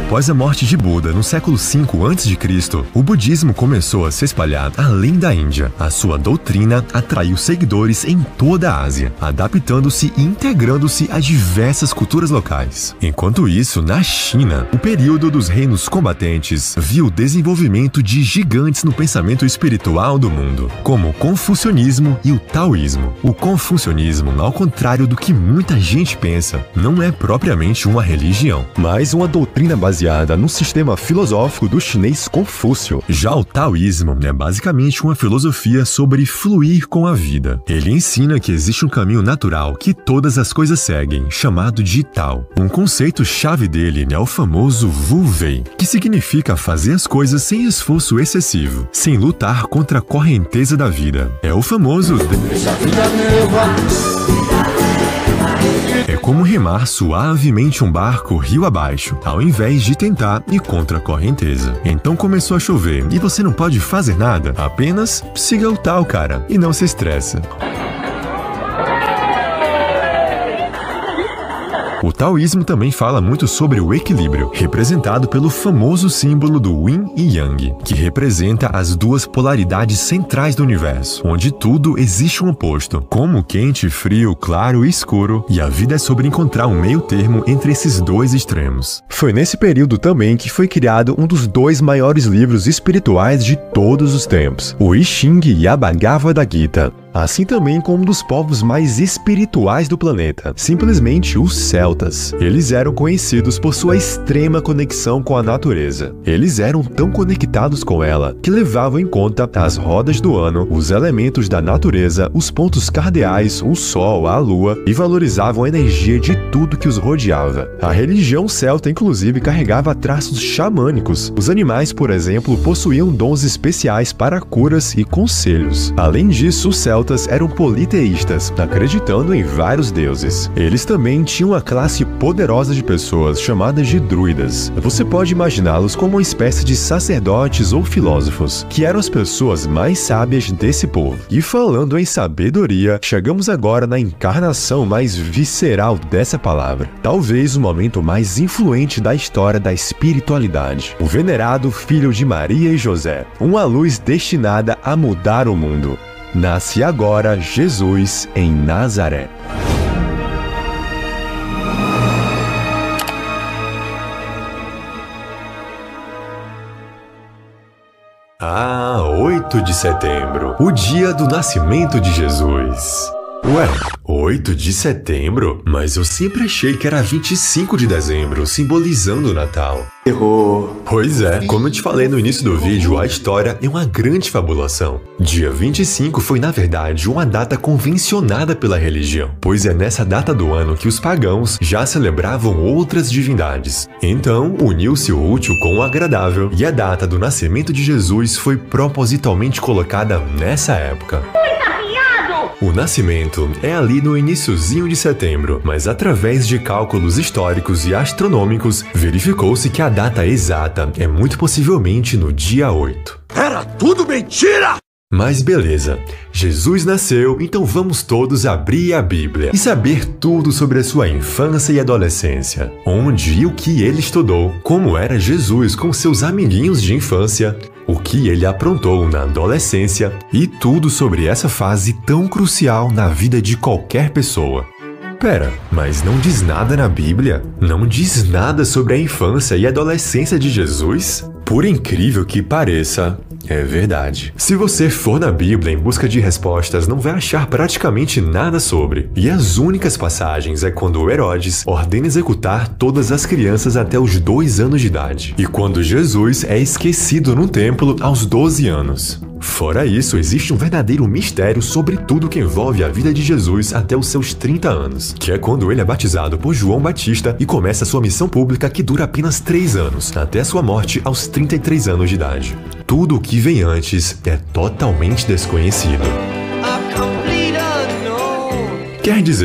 Após a morte de Buda no século cinco antes de Cristo, o budismo começou a se espalhar além da Índia. A sua doutrina atraiu seguidores em toda a Ásia, adaptando-se e integrando-se a diversas culturas locais. Enquanto isso, na China, o período dos reinos combatentes viu o desenvolvimento de gigantes no pensamento espiritual do mundo, como o confucionismo e o taoísmo. O confucionismo, ao contrário do que muita gente pensa, não é propriamente uma religião, mas uma doutrina baseada no sistema filosófico do chinês Confúcio. Já o taoísmo é basicamente uma filosofia sobre fluir com a vida. Ele ensina que existe um caminho natural que todas as coisas seguem, chamado de Tao. Um conceito-chave dele é o famoso Wu Wei, que significa fazer as coisas sem esforço excessivo, sem lutar contra a correnteza da vida. É o famoso... É como remar suavemente um barco rio abaixo, ao invés de tentar ir contra a correnteza. Então começou a chover e você não pode fazer nada, apenas siga o Tao, cara, e não se estressa. O taoísmo também fala muito sobre o equilíbrio, representado pelo famoso símbolo do Yin e Yang, que representa as duas polaridades centrais do universo, onde tudo existe um oposto, como quente, frio, claro e escuro, e a vida é sobre encontrar um meio termo entre esses dois extremos. Foi nesse período também que foi criado um dos dois maiores livros espirituais de todos os tempos, o I Ching e a Bhagavad Gita. Assim também como um dos povos mais espirituais do planeta, simplesmente os celtas. Eles eram conhecidos por sua extrema conexão com a natureza. Eles eram tão conectados com ela que levavam em conta as rodas do ano, os elementos da natureza, os pontos cardeais, o sol, a lua, e valorizavam a energia de tudo que os rodeava. A religião celta inclusive carregava traços xamânicos. Os animais, por exemplo, possuíam dons especiais para curas e conselhos. Além disso, os celtas eram politeístas, acreditando em vários deuses. Eles também tinham uma classe poderosa de pessoas chamadas de druidas. Você pode imaginá-los como uma espécie de sacerdotes ou filósofos, que eram as pessoas mais sábias desse povo. E falando em sabedoria, chegamos agora na encarnação mais visceral dessa palavra. Talvez o momento mais influente da história da espiritualidade. O venerado filho de Maria e José, uma luz destinada a mudar o mundo. Nasce agora Jesus em Nazaré. Ah, oito de setembro, o dia do nascimento de Jesus. Ué, oito de setembro? Mas eu sempre achei que era vinte e cinco de dezembro, simbolizando o Natal. Errou. Pois é, como eu te falei no início do vídeo, a história é uma grande fabulação. Dia vinte e cinco foi, na verdade, uma data convencionada pela religião, pois é nessa data do ano que os pagãos já celebravam outras divindades. Então, uniu-se o útil com o agradável, e a data do nascimento de Jesus foi propositalmente colocada nessa época. O nascimento é ali no iniciozinho de setembro, mas através de cálculos históricos e astronômicos, verificou-se que a data exata é muito possivelmente no dia oito. Era tudo mentira! Mas beleza, Jesus nasceu, então vamos todos abrir a Bíblia e saber tudo sobre a sua infância e adolescência, onde e o que ele estudou, como era Jesus com seus amiguinhos de infância, o que ele aprontou na adolescência e tudo sobre essa fase tão crucial na vida de qualquer pessoa. Pera, mas não diz nada na Bíblia? Não diz nada sobre a infância e adolescência de Jesus? Por incrível que pareça, é verdade. Se você for na Bíblia em busca de respostas, não vai achar praticamente nada sobre. E as únicas passagens é quando Herodes ordena executar todas as crianças até os dois anos de idade, e quando Jesus é esquecido no templo aos doze anos. Fora isso, existe um verdadeiro mistério sobre tudo que envolve a vida de Jesus até os seus trinta anos, que é quando ele é batizado por João Batista e começa sua missão pública que dura apenas três anos, até sua morte aos trinta e três anos de idade. Tudo o que vem antes é totalmente desconhecido. Quer dizer,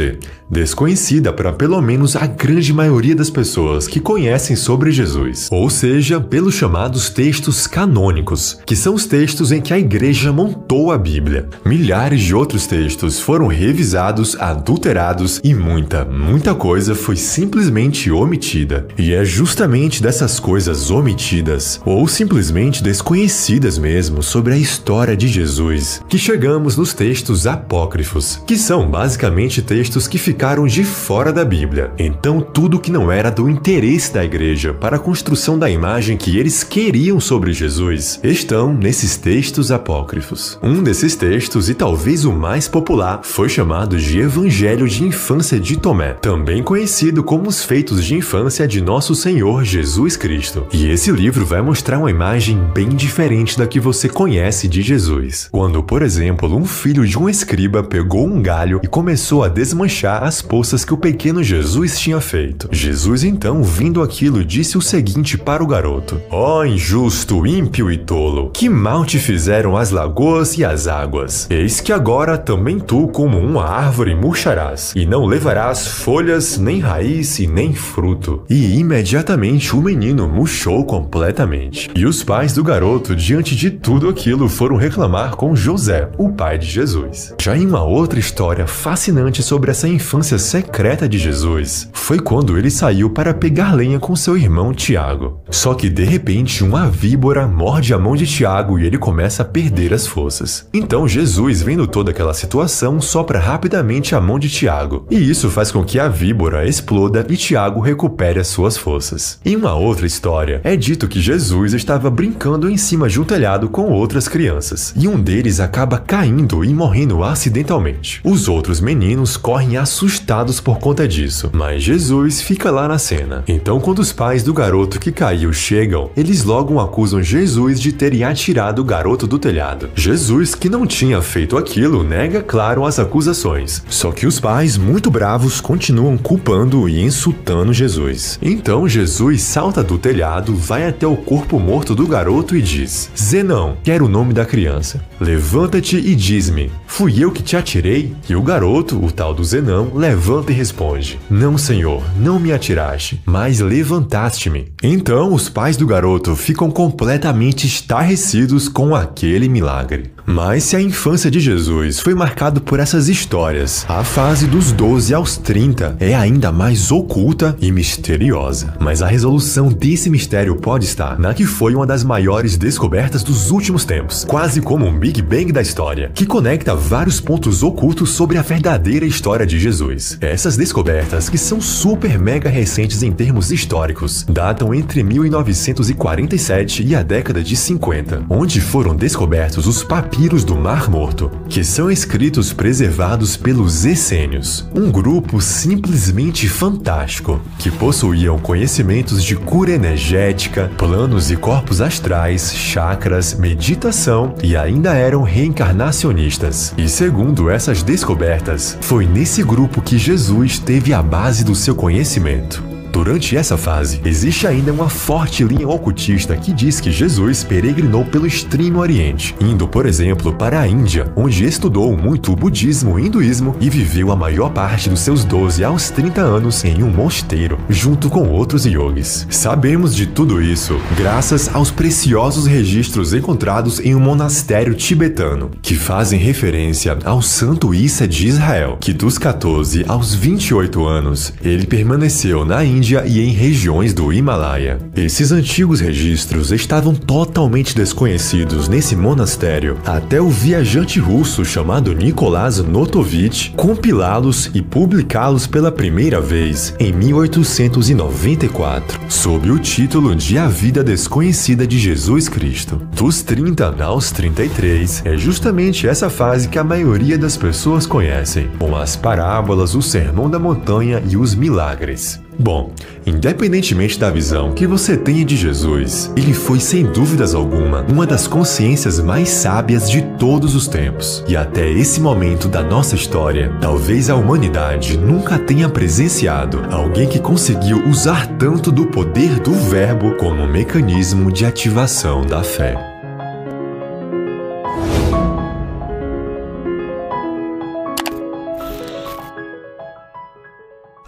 desconhecida para pelo menos a grande maioria das pessoas que conhecem sobre Jesus, ou seja, pelos chamados textos canônicos, que são os textos em que a igreja montou a Bíblia. Milhares de outros textos foram revisados, adulterados e muita, muita coisa foi simplesmente omitida. E é justamente dessas coisas omitidas, ou simplesmente desconhecidas mesmo, sobre a história de Jesus, que chegamos nos textos apócrifos, que são basicamente textos que ficaram de fora da Bíblia. Então tudo que não era do interesse da igreja para a construção da imagem que eles queriam sobre Jesus estão nesses textos apócrifos. Um desses textos, e talvez o mais popular, foi chamado de Evangelho de Infância de Tomé, também conhecido como os Feitos de Infância de Nosso Senhor Jesus Cristo. E esse livro vai mostrar uma imagem bem diferente da que você conhece de Jesus. Quando, por exemplo, um filho de um escriba pegou um galho e começou a desmanchar as poças que o pequeno Jesus tinha feito. Jesus, então, vindo aquilo, disse o seguinte para o garoto: ó oh, injusto, ímpio e tolo, que mal te fizeram as lagoas e as águas. Eis que agora também tu, como uma árvore, murcharás, e não levarás folhas, nem raiz e nem fruto. E imediatamente o menino murchou completamente. E os pais do garoto, diante de tudo aquilo, foram reclamar com José, o pai de Jesus. Já em uma outra história fascinante sobre essa infância secreta de Jesus, foi quando ele saiu para pegar lenha com seu irmão Tiago. Só que de repente uma víbora morde a mão de Tiago e ele começa a perder as forças. Então Jesus, vendo toda aquela situação, sopra rapidamente a mão de Tiago, e isso faz com que a víbora exploda e Tiago recupere as suas forças. Em uma outra história, é dito que Jesus estava brincando em cima de um telhado com outras crianças, e um deles acaba caindo e morrendo acidentalmente. Os outros meninos correm assustados por conta disso, mas Jesus fica lá na cena. Então, quando os pais do garoto que caiu chegam, eles logo acusam Jesus de terem atirado o garoto do telhado. Jesus, que não tinha feito aquilo, nega, claro, as acusações. Só que os pais, muito bravos, continuam culpando e insultando Jesus. Então Jesus salta do telhado, vai até o corpo morto do garoto e diz: Zenão, que era o nome da criança, levanta-te e diz-me, fui eu que te atirei? E o garoto, o tal do Zenão, levanta e responde: não, senhor, não me atiraste, mas levantaste-me. Então os pais do garoto ficam completamente estarrecidos com aquele milagre. Mas se a infância de Jesus foi marcada por essas histórias, a fase dos doze aos trinta é ainda mais oculta e misteriosa. Mas a resolução desse mistério pode estar na que foi uma das maiores descobertas dos últimos tempos, quase como um Big Bang da história, que conecta vários pontos ocultos sobre a verdadeira história de Jesus. Essas descobertas, que são super mega recentes em termos históricos, datam entre mil novecentos e quarenta e sete e a década de cinquenta, onde foram descobertos os papiros do Mar Morto, que são escritos preservados pelos essênios, um grupo simplesmente fantástico, que possuíam conhecimentos de cura energética, planos e corpos astrais, chakras, meditação e ainda eram reencarnacionistas. E segundo essas descobertas, foi nesse grupo que Jesus teve a base do seu conhecimento. Durante essa fase, existe ainda uma forte linha ocultista que diz que Jesus peregrinou pelo Extremo Oriente, indo, por exemplo, para a Índia, onde estudou muito o budismo e hinduísmo e viveu a maior parte dos seus doze aos trinta anos em um mosteiro, junto com outros yogis. Sabemos de tudo isso graças aos preciosos registros encontrados em um monastério tibetano, que fazem referência ao Santo Issa de Israel, que dos quatorze aos vinte e oito anos, ele permaneceu na Índia e em regiões do Himalaia. Esses antigos registros estavam totalmente desconhecidos nesse monastério, até o viajante russo chamado Nikolás Notovitch compilá-los e publicá-los pela primeira vez em mil oitocentos e noventa e quatro, sob o título de A Vida Desconhecida de Jesus Cristo. Dos trinta aos trinta e três, é justamente essa fase que a maioria das pessoas conhecem, com as parábolas, o Sermão da Montanha e os milagres. Bom, independentemente da visão que você tenha de Jesus, ele foi sem dúvidas alguma uma das consciências mais sábias de todos os tempos. E até esse momento da nossa história, talvez a humanidade nunca tenha presenciado alguém que conseguiu usar tanto do poder do verbo como um mecanismo de ativação da fé.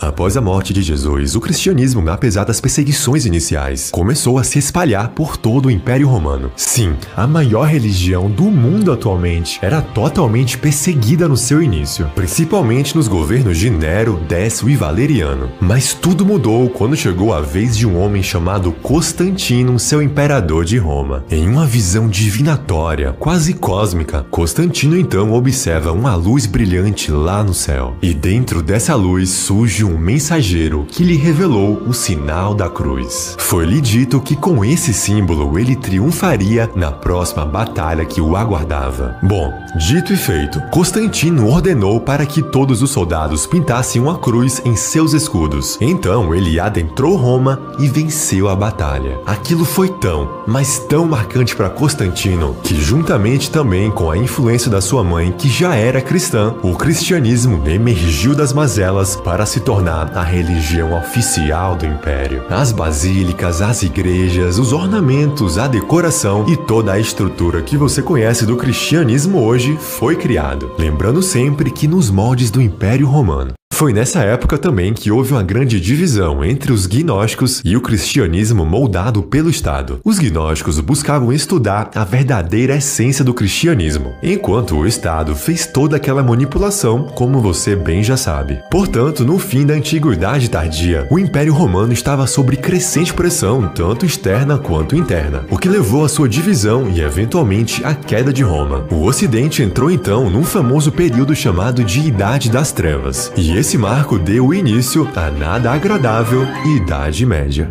Após a morte de Jesus, o cristianismo, apesar das perseguições iniciais, começou a se espalhar por todo o Império Romano. Sim, a maior religião do mundo atualmente era totalmente perseguida no seu início, principalmente nos governos de Nero, Décio e Valeriano. Mas tudo mudou quando chegou a vez de um homem chamado Constantino, seu imperador de Roma. Em uma visão divinatória, quase cósmica, Constantino então observa uma luz brilhante lá no céu. E dentro dessa luz surge um mensageiro que lhe revelou o sinal da cruz. Foi-lhe dito que com esse símbolo ele triunfaria na próxima batalha que o aguardava. Bom, dito e feito, Constantino ordenou para que todos os soldados pintassem uma cruz em seus escudos. Então ele adentrou Roma e venceu a batalha. Aquilo foi tão, mas tão marcante para Constantino que, juntamente também com a influência da sua mãe, que já era cristã, o cristianismo emergiu das mazelas para se tornar a religião oficial do Império. As basílicas, as igrejas, os ornamentos, a decoração e toda a estrutura que você conhece do cristianismo hoje foi criado. Lembrando sempre que nos moldes do Império Romano. Foi nessa época também que houve uma grande divisão entre os gnósticos e o cristianismo moldado pelo Estado. Os gnósticos buscavam estudar a verdadeira essência do cristianismo, enquanto o Estado fez toda aquela manipulação, como você bem já sabe. Portanto, no fim da Antiguidade Tardia, o Império Romano estava sob crescente pressão, tanto externa quanto interna, o que levou à sua divisão e, eventualmente, à queda de Roma. O Ocidente entrou então num famoso período chamado de Idade das Trevas, e esse marco deu início à nada agradável Idade Média.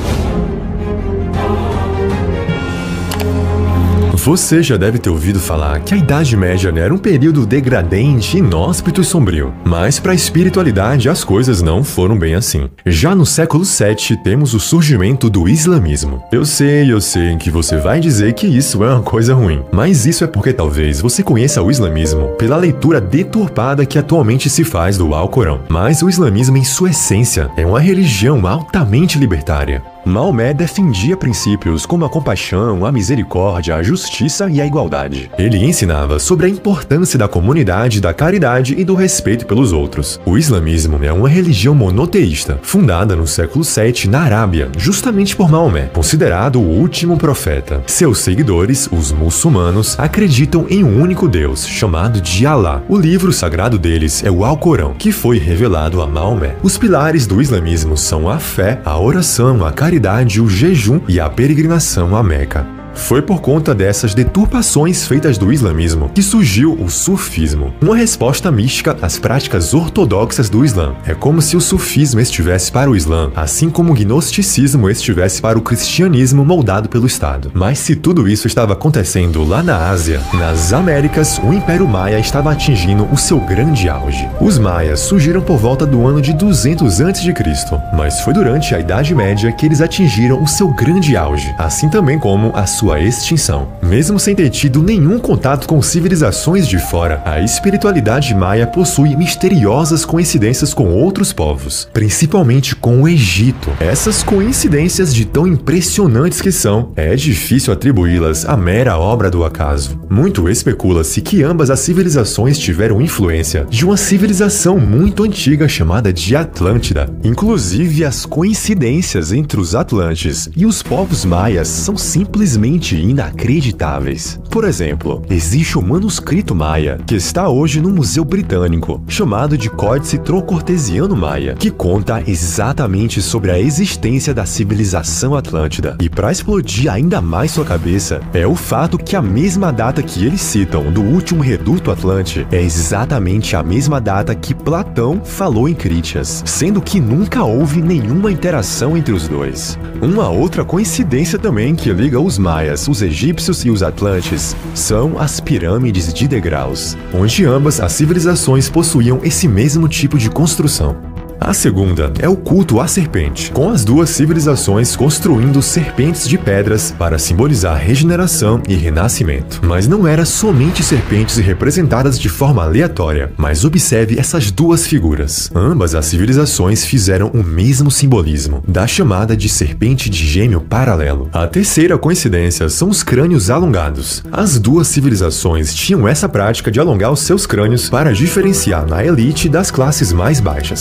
Você já deve ter ouvido falar que a Idade Média era um período degradante, inóspito e sombrio. Mas para a espiritualidade as coisas não foram bem assim. Já no século sétimo temos o surgimento do islamismo. Eu sei, eu sei que você vai dizer que isso é uma coisa ruim. Mas isso é porque talvez você conheça o islamismo pela leitura deturpada que atualmente se faz do Alcorão. Mas o islamismo em sua essência é uma religião altamente libertária. Maomé defendia princípios como a compaixão, a misericórdia, a justiça e a igualdade. Ele ensinava sobre a importância da comunidade, da caridade e do respeito pelos outros. O islamismo é uma religião monoteísta, fundada no século sétimo na Arábia, justamente por Maomé, considerado o último profeta. Seus seguidores, os muçulmanos, acreditam em um único Deus, chamado de Alá. O livro sagrado deles é o Alcorão, que foi revelado a Maomé. Os pilares do islamismo são a fé, a oração, a caridade, o jejum e a peregrinação a Meca. Foi por conta dessas deturpações feitas do islamismo que surgiu o sufismo, uma resposta mística às práticas ortodoxas do Islã. É como se o sufismo estivesse para o Islã, assim como o gnosticismo estivesse para o cristianismo moldado pelo Estado. Mas se tudo isso estava acontecendo lá na Ásia, nas Américas, o Império Maia estava atingindo o seu grande auge. Os maias surgiram por volta do ano de duzentos antes de Cristo, mas foi durante a Idade Média que eles atingiram o seu grande auge, assim também como a sua sua extinção. Mesmo sem ter tido nenhum contato com civilizações de fora, a espiritualidade maia possui misteriosas coincidências com outros povos, principalmente com o Egito. Essas coincidências, de tão impressionantes que são, é difícil atribuí-las à mera obra do acaso. Muito especula-se que ambas as civilizações tiveram influência de uma civilização muito antiga chamada de Atlântida. Inclusive, as coincidências entre os Atlantes e os povos maias são simplesmente inacreditáveis. Por exemplo, existe o manuscrito maia, que está hoje no Museu Britânico, chamado de Códice Trocortesiano Maia, que conta exatamente sobre a existência da civilização Atlântida. E para explodir ainda mais sua cabeça, é o fato que a mesma data que eles citam do último reduto Atlante é exatamente a mesma data que Platão falou em Critias, sendo que nunca houve nenhuma interação entre os dois. Uma outra coincidência também que liga os maias, os egípcios e os atlantes são as pirâmides de degraus, onde ambas as civilizações possuíam esse mesmo tipo de construção. A segunda é o culto à serpente, com as duas civilizações construindo serpentes de pedras para simbolizar regeneração e renascimento. Mas não era somente serpentes representadas de forma aleatória, mas observe essas duas figuras. Ambas as civilizações fizeram o mesmo simbolismo, da chamada de serpente de gêmeo paralelo. A terceira coincidência são os crânios alongados. As duas civilizações tinham essa prática de alongar os seus crânios para diferenciar na elite das classes mais baixas. Agora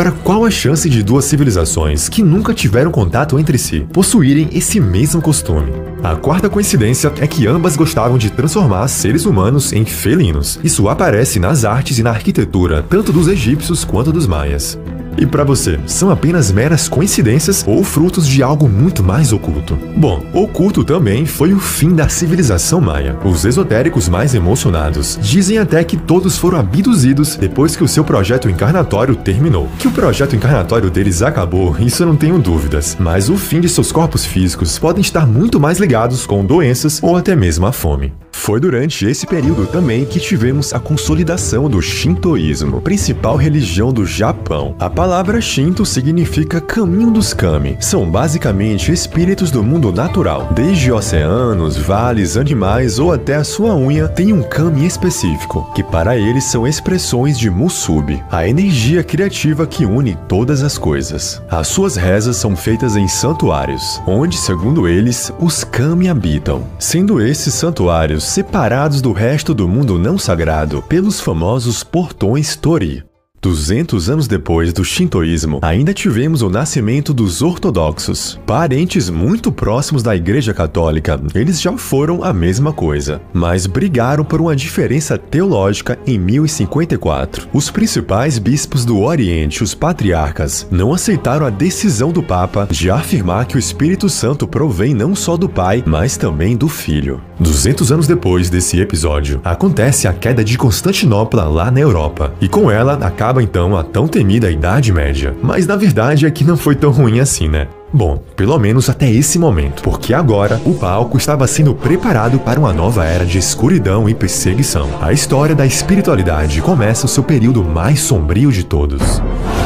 Agora, qual a chance de duas civilizações que nunca tiveram contato entre si possuírem esse mesmo costume? A quarta coincidência é que ambas gostavam de transformar seres humanos em felinos. Isso aparece nas artes e na arquitetura, tanto dos egípcios quanto dos maias. E para você, são apenas meras coincidências ou frutos de algo muito mais oculto? Bom, oculto também foi o fim da civilização maia. Os esotéricos mais emocionados dizem até que todos foram abduzidos depois que o seu projeto encarnatório terminou. Que o projeto encarnatório deles acabou, isso eu não tenho dúvidas, mas o fim de seus corpos físicos podem estar muito mais ligados com doenças ou até mesmo a fome. Foi durante esse período também que tivemos a consolidação do Shintoísmo, principal religião do Japão. A palavra Shinto significa caminho dos kami. São basicamente espíritos do mundo natural. Desde oceanos, vales, animais ou até a sua unha tem um kami específico, que para eles são expressões de Musubi, a energia criativa que une todas as coisas. As suas rezas são feitas em santuários, onde, segundo eles, os kami habitam, sendo esses santuários separados do resto do mundo não sagrado pelos famosos portões Torii. duzentos anos depois do Shintoísmo, ainda tivemos o nascimento dos ortodoxos. Parentes muito próximos da Igreja Católica, eles já foram a mesma coisa, mas brigaram por uma diferença teológica em mil e cinquenta e quatro. Os principais bispos do Oriente, os patriarcas, não aceitaram a decisão do Papa de afirmar que o Espírito Santo provém não só do Pai, mas também do Filho. duzentos anos depois desse episódio, acontece a queda de Constantinopla lá na Europa, e com ela acaba Acaba então a tão temida Idade Média. Mas na verdade é que não foi tão ruim assim, né? Bom, pelo menos até esse momento, porque agora o palco estava sendo preparado para uma nova era de escuridão e perseguição. A história da espiritualidade começa o seu período mais sombrio de todos.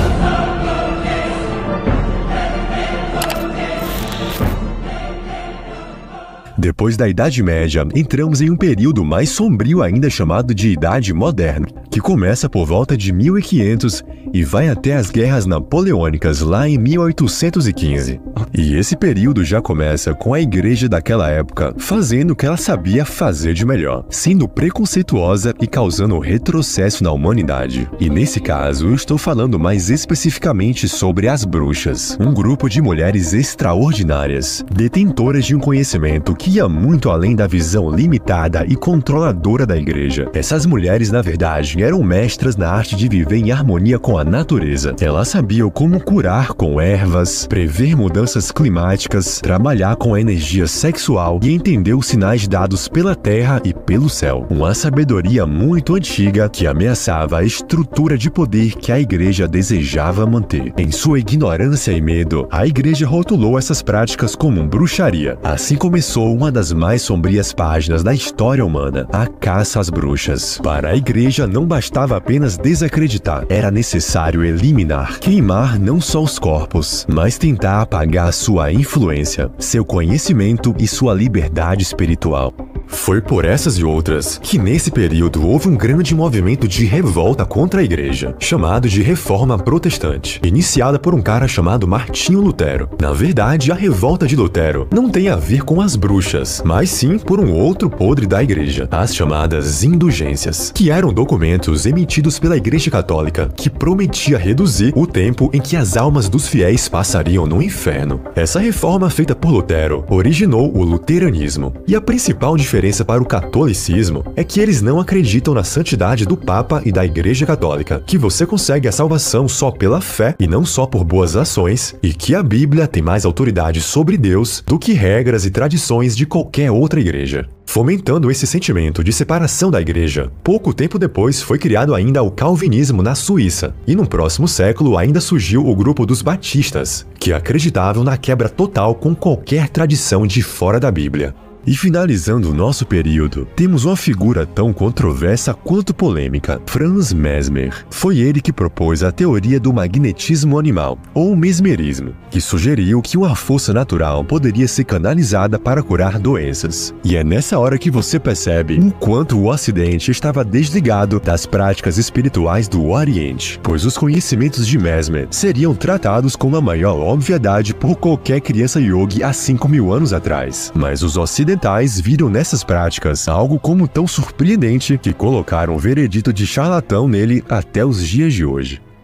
Depois da Idade Média, entramos em um período mais sombrio ainda chamado de Idade Moderna, que começa por volta de mil e quinhentos e vai até as Guerras Napoleônicas lá em mil oitocentos e quinze. E esse período já começa com a igreja daquela época fazendo o que ela sabia fazer de melhor, sendo preconceituosa e causando retrocesso na humanidade. E nesse caso, eu estou falando mais especificamente sobre as bruxas, um grupo de mulheres extraordinárias, detentoras de um conhecimento que ia muito além da visão limitada e controladora da igreja. Essas mulheres, na verdade, eram mestras na arte de viver em harmonia com a natureza. Elas sabiam como curar com ervas, prever mudanças climáticas, trabalhar com a energia sexual e entender os sinais dados pela terra e pelo céu. Uma sabedoria muito antiga que ameaçava a estrutura de poder que a igreja desejava manter. Em sua ignorância e medo, a igreja rotulou essas práticas como bruxaria. Assim começou uma das mais sombrias páginas da história humana, a caça às bruxas. Para a igreja não bastava apenas desacreditar, era necessário eliminar, queimar não só os corpos, mas tentar apagar sua influência, seu conhecimento e sua liberdade espiritual. Foi por essas e outras que nesse período houve um grande movimento de revolta contra a igreja, chamado de Reforma Protestante, iniciada por um cara chamado Martinho Lutero. Na verdade, a revolta de Lutero não tem a ver com as bruxas, mas sim por um outro podre da igreja, as chamadas indulgências, que eram documentos emitidos pela Igreja Católica que prometia reduzir o tempo em que as almas dos fiéis passariam no inferno. Essa reforma feita por Lutero originou o luteranismo, e a principal diferença para o catolicismo é que eles não acreditam na santidade do Papa e da Igreja Católica, que você consegue a salvação só pela fé e não só por boas ações, e que a Bíblia tem mais autoridade sobre Deus do que regras e tradições de qualquer outra igreja. Fomentando esse sentimento de separação da igreja, pouco tempo depois foi criado ainda o calvinismo na Suíça, e no próximo século ainda surgiu o grupo dos batistas, que acreditavam na quebra total com qualquer tradição de fora da Bíblia. E finalizando o nosso período, temos uma figura tão controversa quanto polêmica, Franz Mesmer. Foi ele que propôs a teoria do magnetismo animal, ou mesmerismo, que sugeriu que uma força natural poderia ser canalizada para curar doenças. E é nessa hora que você percebe o quanto o Ocidente estava desligado das práticas espirituais do Oriente, pois os conhecimentos de Mesmer seriam tratados com a maior obviedade por qualquer criança yogi há cinco mil anos atrás. Mas os ocidentais viram nessas práticas algo como tão surpreendente que colocaram o veredito de charlatão nele até os dias de hoje.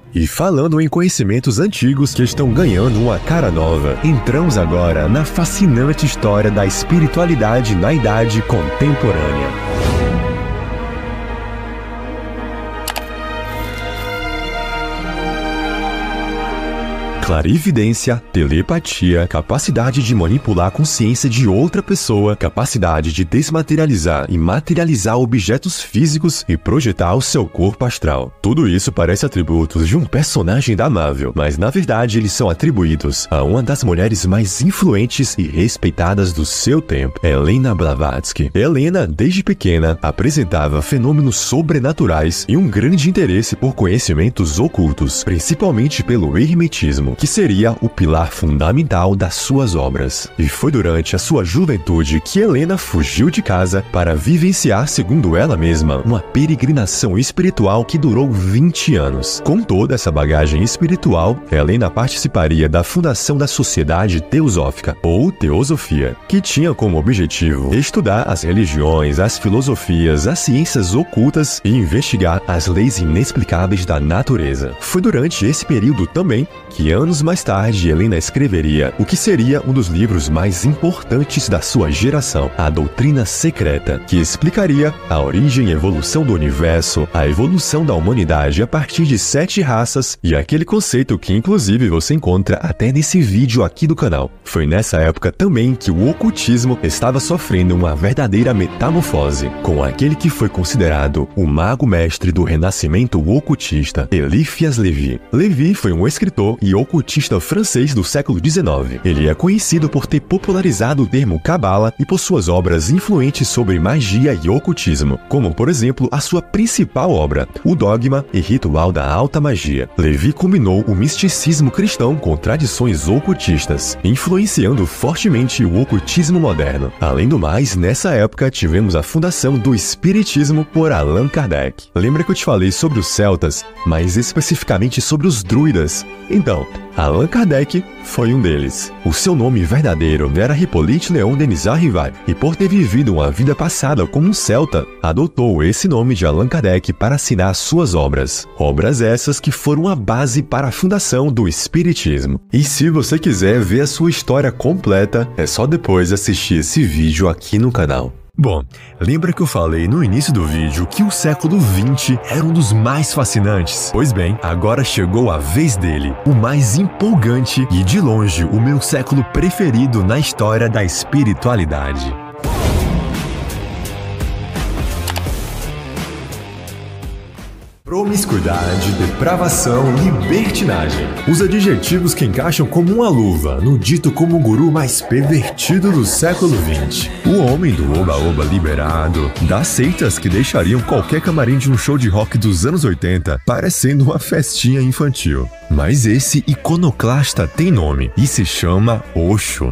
E falando em conhecimentos antigos que estão ganhando uma cara nova, entramos agora na fascinante história da espiritualidade na Idade Contemporânea. Clarividência, telepatia, capacidade de manipular a consciência de outra pessoa, capacidade de desmaterializar e materializar objetos físicos e projetar o seu corpo astral. Tudo isso parece atributos de um personagem da Marvel, mas na verdade eles são atribuídos a uma das mulheres mais influentes e respeitadas do seu tempo, Helena Blavatsky. Helena, desde pequena, apresentava fenômenos sobrenaturais e um grande interesse por conhecimentos ocultos, principalmente pelo hermetismo, que seria o pilar fundamental das suas obras. E foi durante a sua juventude que Helena fugiu de casa para vivenciar, segundo ela mesma, uma peregrinação espiritual que durou vinte anos. Com toda essa bagagem espiritual, Helena participaria da fundação da Sociedade Teosófica, ou Teosofia, que tinha como objetivo estudar as religiões, as filosofias, as ciências ocultas e investigar as leis inexplicáveis da natureza. Foi durante esse período também que anos mais tarde Helena escreveria o que seria um dos livros mais importantes da sua geração, A Doutrina Secreta, que explicaria a origem e evolução do universo, a evolução da humanidade a partir de sete raças e aquele conceito que inclusive você encontra até nesse vídeo aqui do canal. Foi nessa época também que o ocultismo estava sofrendo uma verdadeira metamorfose, com aquele que foi considerado o mago mestre do renascimento ocultista, Eliphas Levi. Levi foi um escritor e ocultista francês do século dezenove. Ele é conhecido por ter popularizado o termo Cabala e por suas obras influentes sobre magia e ocultismo, como, por exemplo, a sua principal obra, O Dogma e Ritual da Alta Magia. Levi combinou o misticismo cristão com tradições ocultistas, influenciando fortemente o ocultismo moderno. Além do mais, nessa época tivemos a fundação do Espiritismo por Allan Kardec. Lembra que eu te falei sobre os celtas, mas especificamente sobre os druidas? Então, Allan Kardec foi um deles. O seu nome verdadeiro era Hippolyte Léon Denis Arrivai, e por ter vivido uma vida passada como um celta, adotou esse nome de Allan Kardec para assinar suas obras. Obras essas que foram a base para a fundação do Espiritismo. E se você quiser ver a sua história completa, é só depois assistir esse vídeo aqui no canal. Bom, lembra que eu falei no início do vídeo que o século vinte era um dos mais fascinantes? Pois bem, agora chegou a vez dele, o mais empolgante e de longe o meu século preferido na história da espiritualidade. Promiscuidade, depravação, libertinagem. Os adjetivos que encaixam como uma luva no dito como o guru mais pervertido do século vinte. O homem do oba-oba liberado, das seitas que deixariam qualquer camarim de um show de rock dos anos oitenta parecendo uma festinha infantil. Mas esse iconoclasta tem nome e se chama Osho.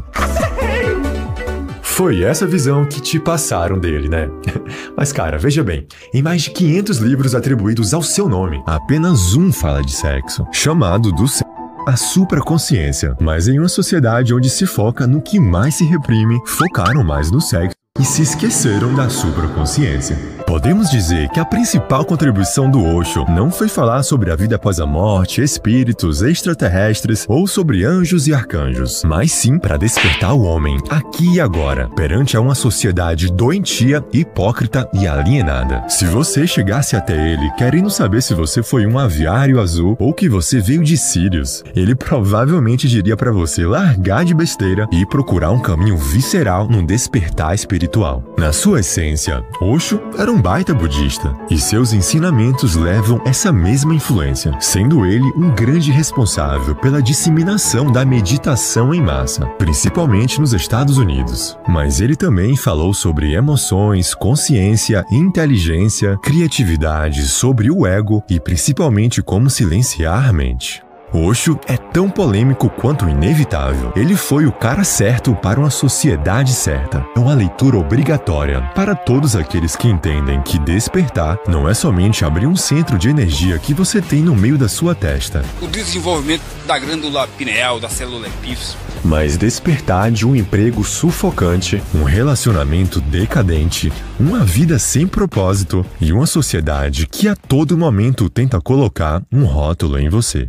Foi essa visão que te passaram dele, né? Mas cara, veja bem, em mais de quinhentos livros atribuídos ao seu nome, apenas um fala de sexo, chamado do sexo. A supraconsciência. Mas em uma sociedade onde se foca no que mais se reprime, focaram mais no sexo e se esqueceram da supraconsciência. Podemos dizer que a principal contribuição do Osho não foi falar sobre a vida após a morte, espíritos, extraterrestres ou sobre anjos e arcanjos, mas sim para despertar o homem, aqui e agora, perante a uma sociedade doentia, hipócrita e alienada. Se você chegasse até ele querendo saber se você foi um aviário azul ou que você veio de Sirius, ele provavelmente diria para você largar de besteira e procurar um caminho visceral num despertar espiritual. Na sua essência, Osho era um baita budista, e seus ensinamentos levam essa mesma influência, sendo ele um grande responsável pela disseminação da meditação em massa, principalmente nos Estados Unidos. Mas ele também falou sobre emoções, consciência, inteligência, criatividade, sobre o ego e principalmente como silenciar a mente. Osho é tão polêmico quanto inevitável. Ele foi o cara certo para uma sociedade certa. É uma leitura obrigatória para todos aqueles que entendem que despertar não é somente abrir um centro de energia que você tem no meio da sua testa. O desenvolvimento da glândula pineal, da célula epífise. Mas despertar de um emprego sufocante, um relacionamento decadente, uma vida sem propósito e uma sociedade que a todo momento tenta colocar um rótulo em você.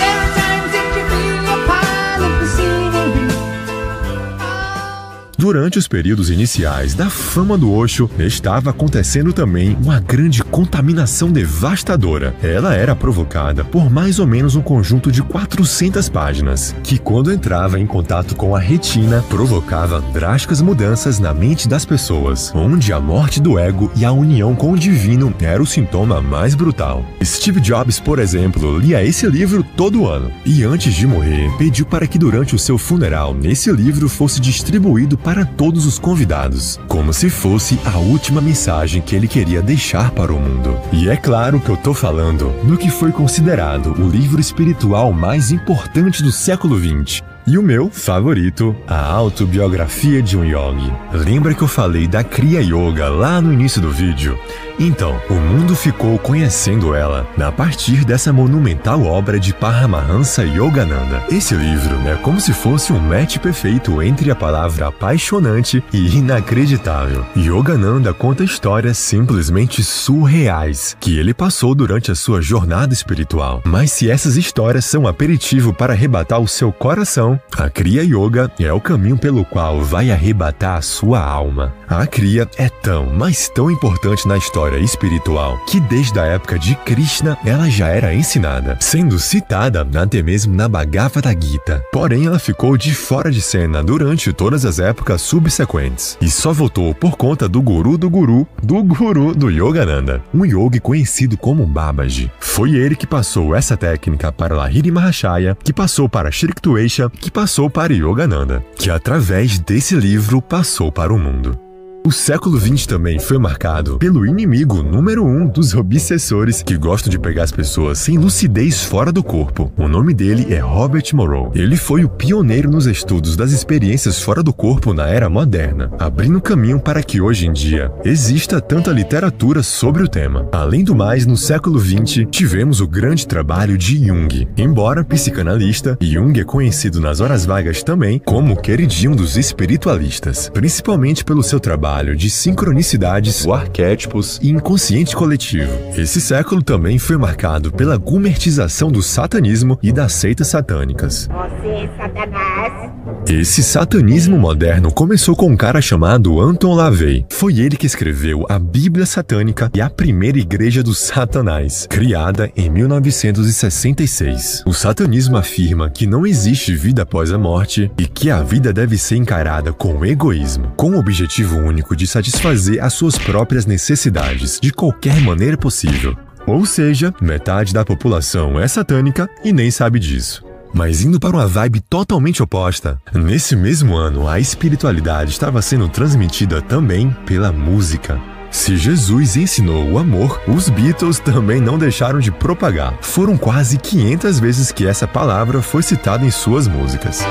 Durante os períodos iniciais da fama do Osho, estava acontecendo também uma grande contaminação devastadora. Ela era provocada por mais ou menos um conjunto de quatrocentas páginas, que quando entrava em contato com a retina, provocava drásticas mudanças na mente das pessoas, onde a morte do ego e a união com o divino era o sintoma mais brutal. Steve Jobs, por exemplo, lia esse livro todo ano, e antes de morrer, pediu para que durante o seu funeral, esse livro fosse distribuído para para todos os convidados, como se fosse a última mensagem que ele queria deixar para o mundo. E é claro que eu tô falando do que foi considerado o livro espiritual mais importante do século vinte. E o meu favorito, a autobiografia de um yogi. Lembra que eu falei da Kriya Yoga lá no início do vídeo? Então, o mundo ficou conhecendo ela a partir dessa monumental obra de Paramahansa Yogananda. Esse livro é como se fosse um match perfeito entre a palavra apaixonante e inacreditável. Yogananda conta histórias simplesmente surreais que ele passou durante a sua jornada espiritual. Mas se essas histórias são aperitivo para arrebatar o seu coração, a Kriya Yoga é o caminho pelo qual vai arrebatar a sua alma. A Kriya é tão, mas tão importante na história espiritual que desde a época de Krishna ela já era ensinada, sendo citada até mesmo na Bhagavad Gita. Porém, ela ficou de fora de cena durante todas as épocas subsequentes e só voltou por conta do guru do guru do guru do Yogananda, um yogi conhecido como Babaji. Foi ele que passou essa técnica para Lahiri Mahashaya, que passou para Shriktwesha, que passou para Yogananda, que através desse livro passou para o mundo. O século vinte também foi marcado pelo inimigo número um dos obsessores que gostam de pegar as pessoas sem lucidez fora do corpo. O nome dele é Robert Monroe. Ele foi o pioneiro nos estudos das experiências fora do corpo na era moderna, abrindo caminho para que hoje em dia exista tanta literatura sobre o tema. Além do mais, no século vinte, tivemos o grande trabalho de Jung. Embora psicanalista, Jung é conhecido nas horas vagas também como o queridinho dos espiritualistas, principalmente pelo seu trabalho de sincronicidades, arquétipos e inconsciente coletivo. Esse século também foi marcado pela gumertização do satanismo e das seitas satânicas. Você, Satanás! Esse satanismo moderno começou com um cara chamado Anton LaVey. Foi ele que escreveu a Bíblia Satânica e a primeira igreja dos Satanás, criada em mil novecentos e sessenta e seis. O satanismo afirma que não existe vida após a morte e que a vida deve ser encarada com egoísmo, com o objetivo único de satisfazer as suas próprias necessidades de qualquer maneira possível. Ou seja, metade da população é satânica e nem sabe disso. Mas indo para uma vibe totalmente oposta, nesse mesmo ano a espiritualidade estava sendo transmitida também pela música. Se Jesus ensinou o amor, os Beatles também não deixaram de propagar. Foram quase quinhentas vezes que essa palavra foi citada em suas músicas.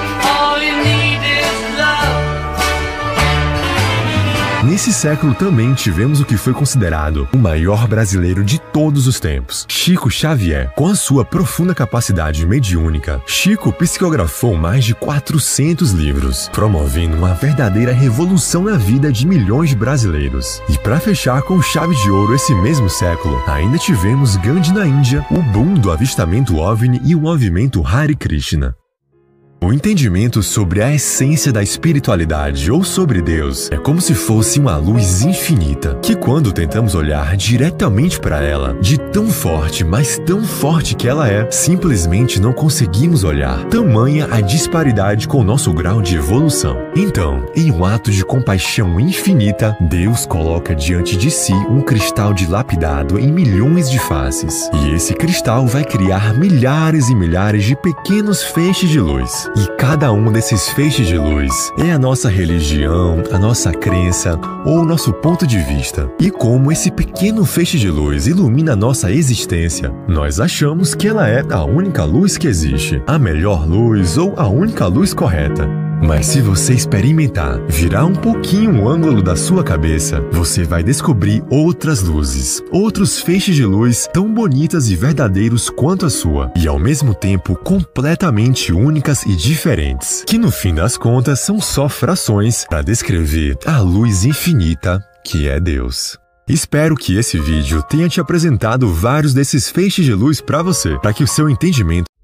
Nesse século também tivemos o que foi considerado o maior brasileiro de todos os tempos, Chico Xavier. Com a sua profunda capacidade mediúnica, Chico psicografou mais de quatrocentos livros, promovendo uma verdadeira revolução na vida de milhões de brasileiros. E para fechar com chave de ouro esse mesmo século, ainda tivemos Gandhi na Índia, o boom do avistamento OVNI e o movimento Hare Krishna. O entendimento sobre a essência da espiritualidade ou sobre Deus é como se fosse uma luz infinita, que quando tentamos olhar diretamente para ela, de tão forte, mas tão forte que ela é, simplesmente não conseguimos olhar. Tamanha a disparidade com o nosso grau de evolução. Então, em um ato de compaixão infinita, Deus coloca diante de si um cristal dilapidado em milhões de faces. E esse cristal vai criar milhares e milhares de pequenos feixes de luz. E cada um desses feixes de luz é a nossa religião, a nossa crença ou o nosso ponto de vista. E como esse pequeno feixe de luz ilumina a nossa existência, nós achamos que ela é a única luz que existe, a melhor luz ou a única luz correta. Mas se você experimentar virar um pouquinho o ângulo da sua cabeça, você vai descobrir outras luzes, outros feixes de luz tão bonitas e verdadeiros quanto a sua, e ao mesmo tempo completamente únicas e diferentes, que no fim das contas são só frações para descrever a luz infinita que é Deus. Espero que esse vídeo tenha te apresentado vários desses feixes de luz para você, para que o seu entendimento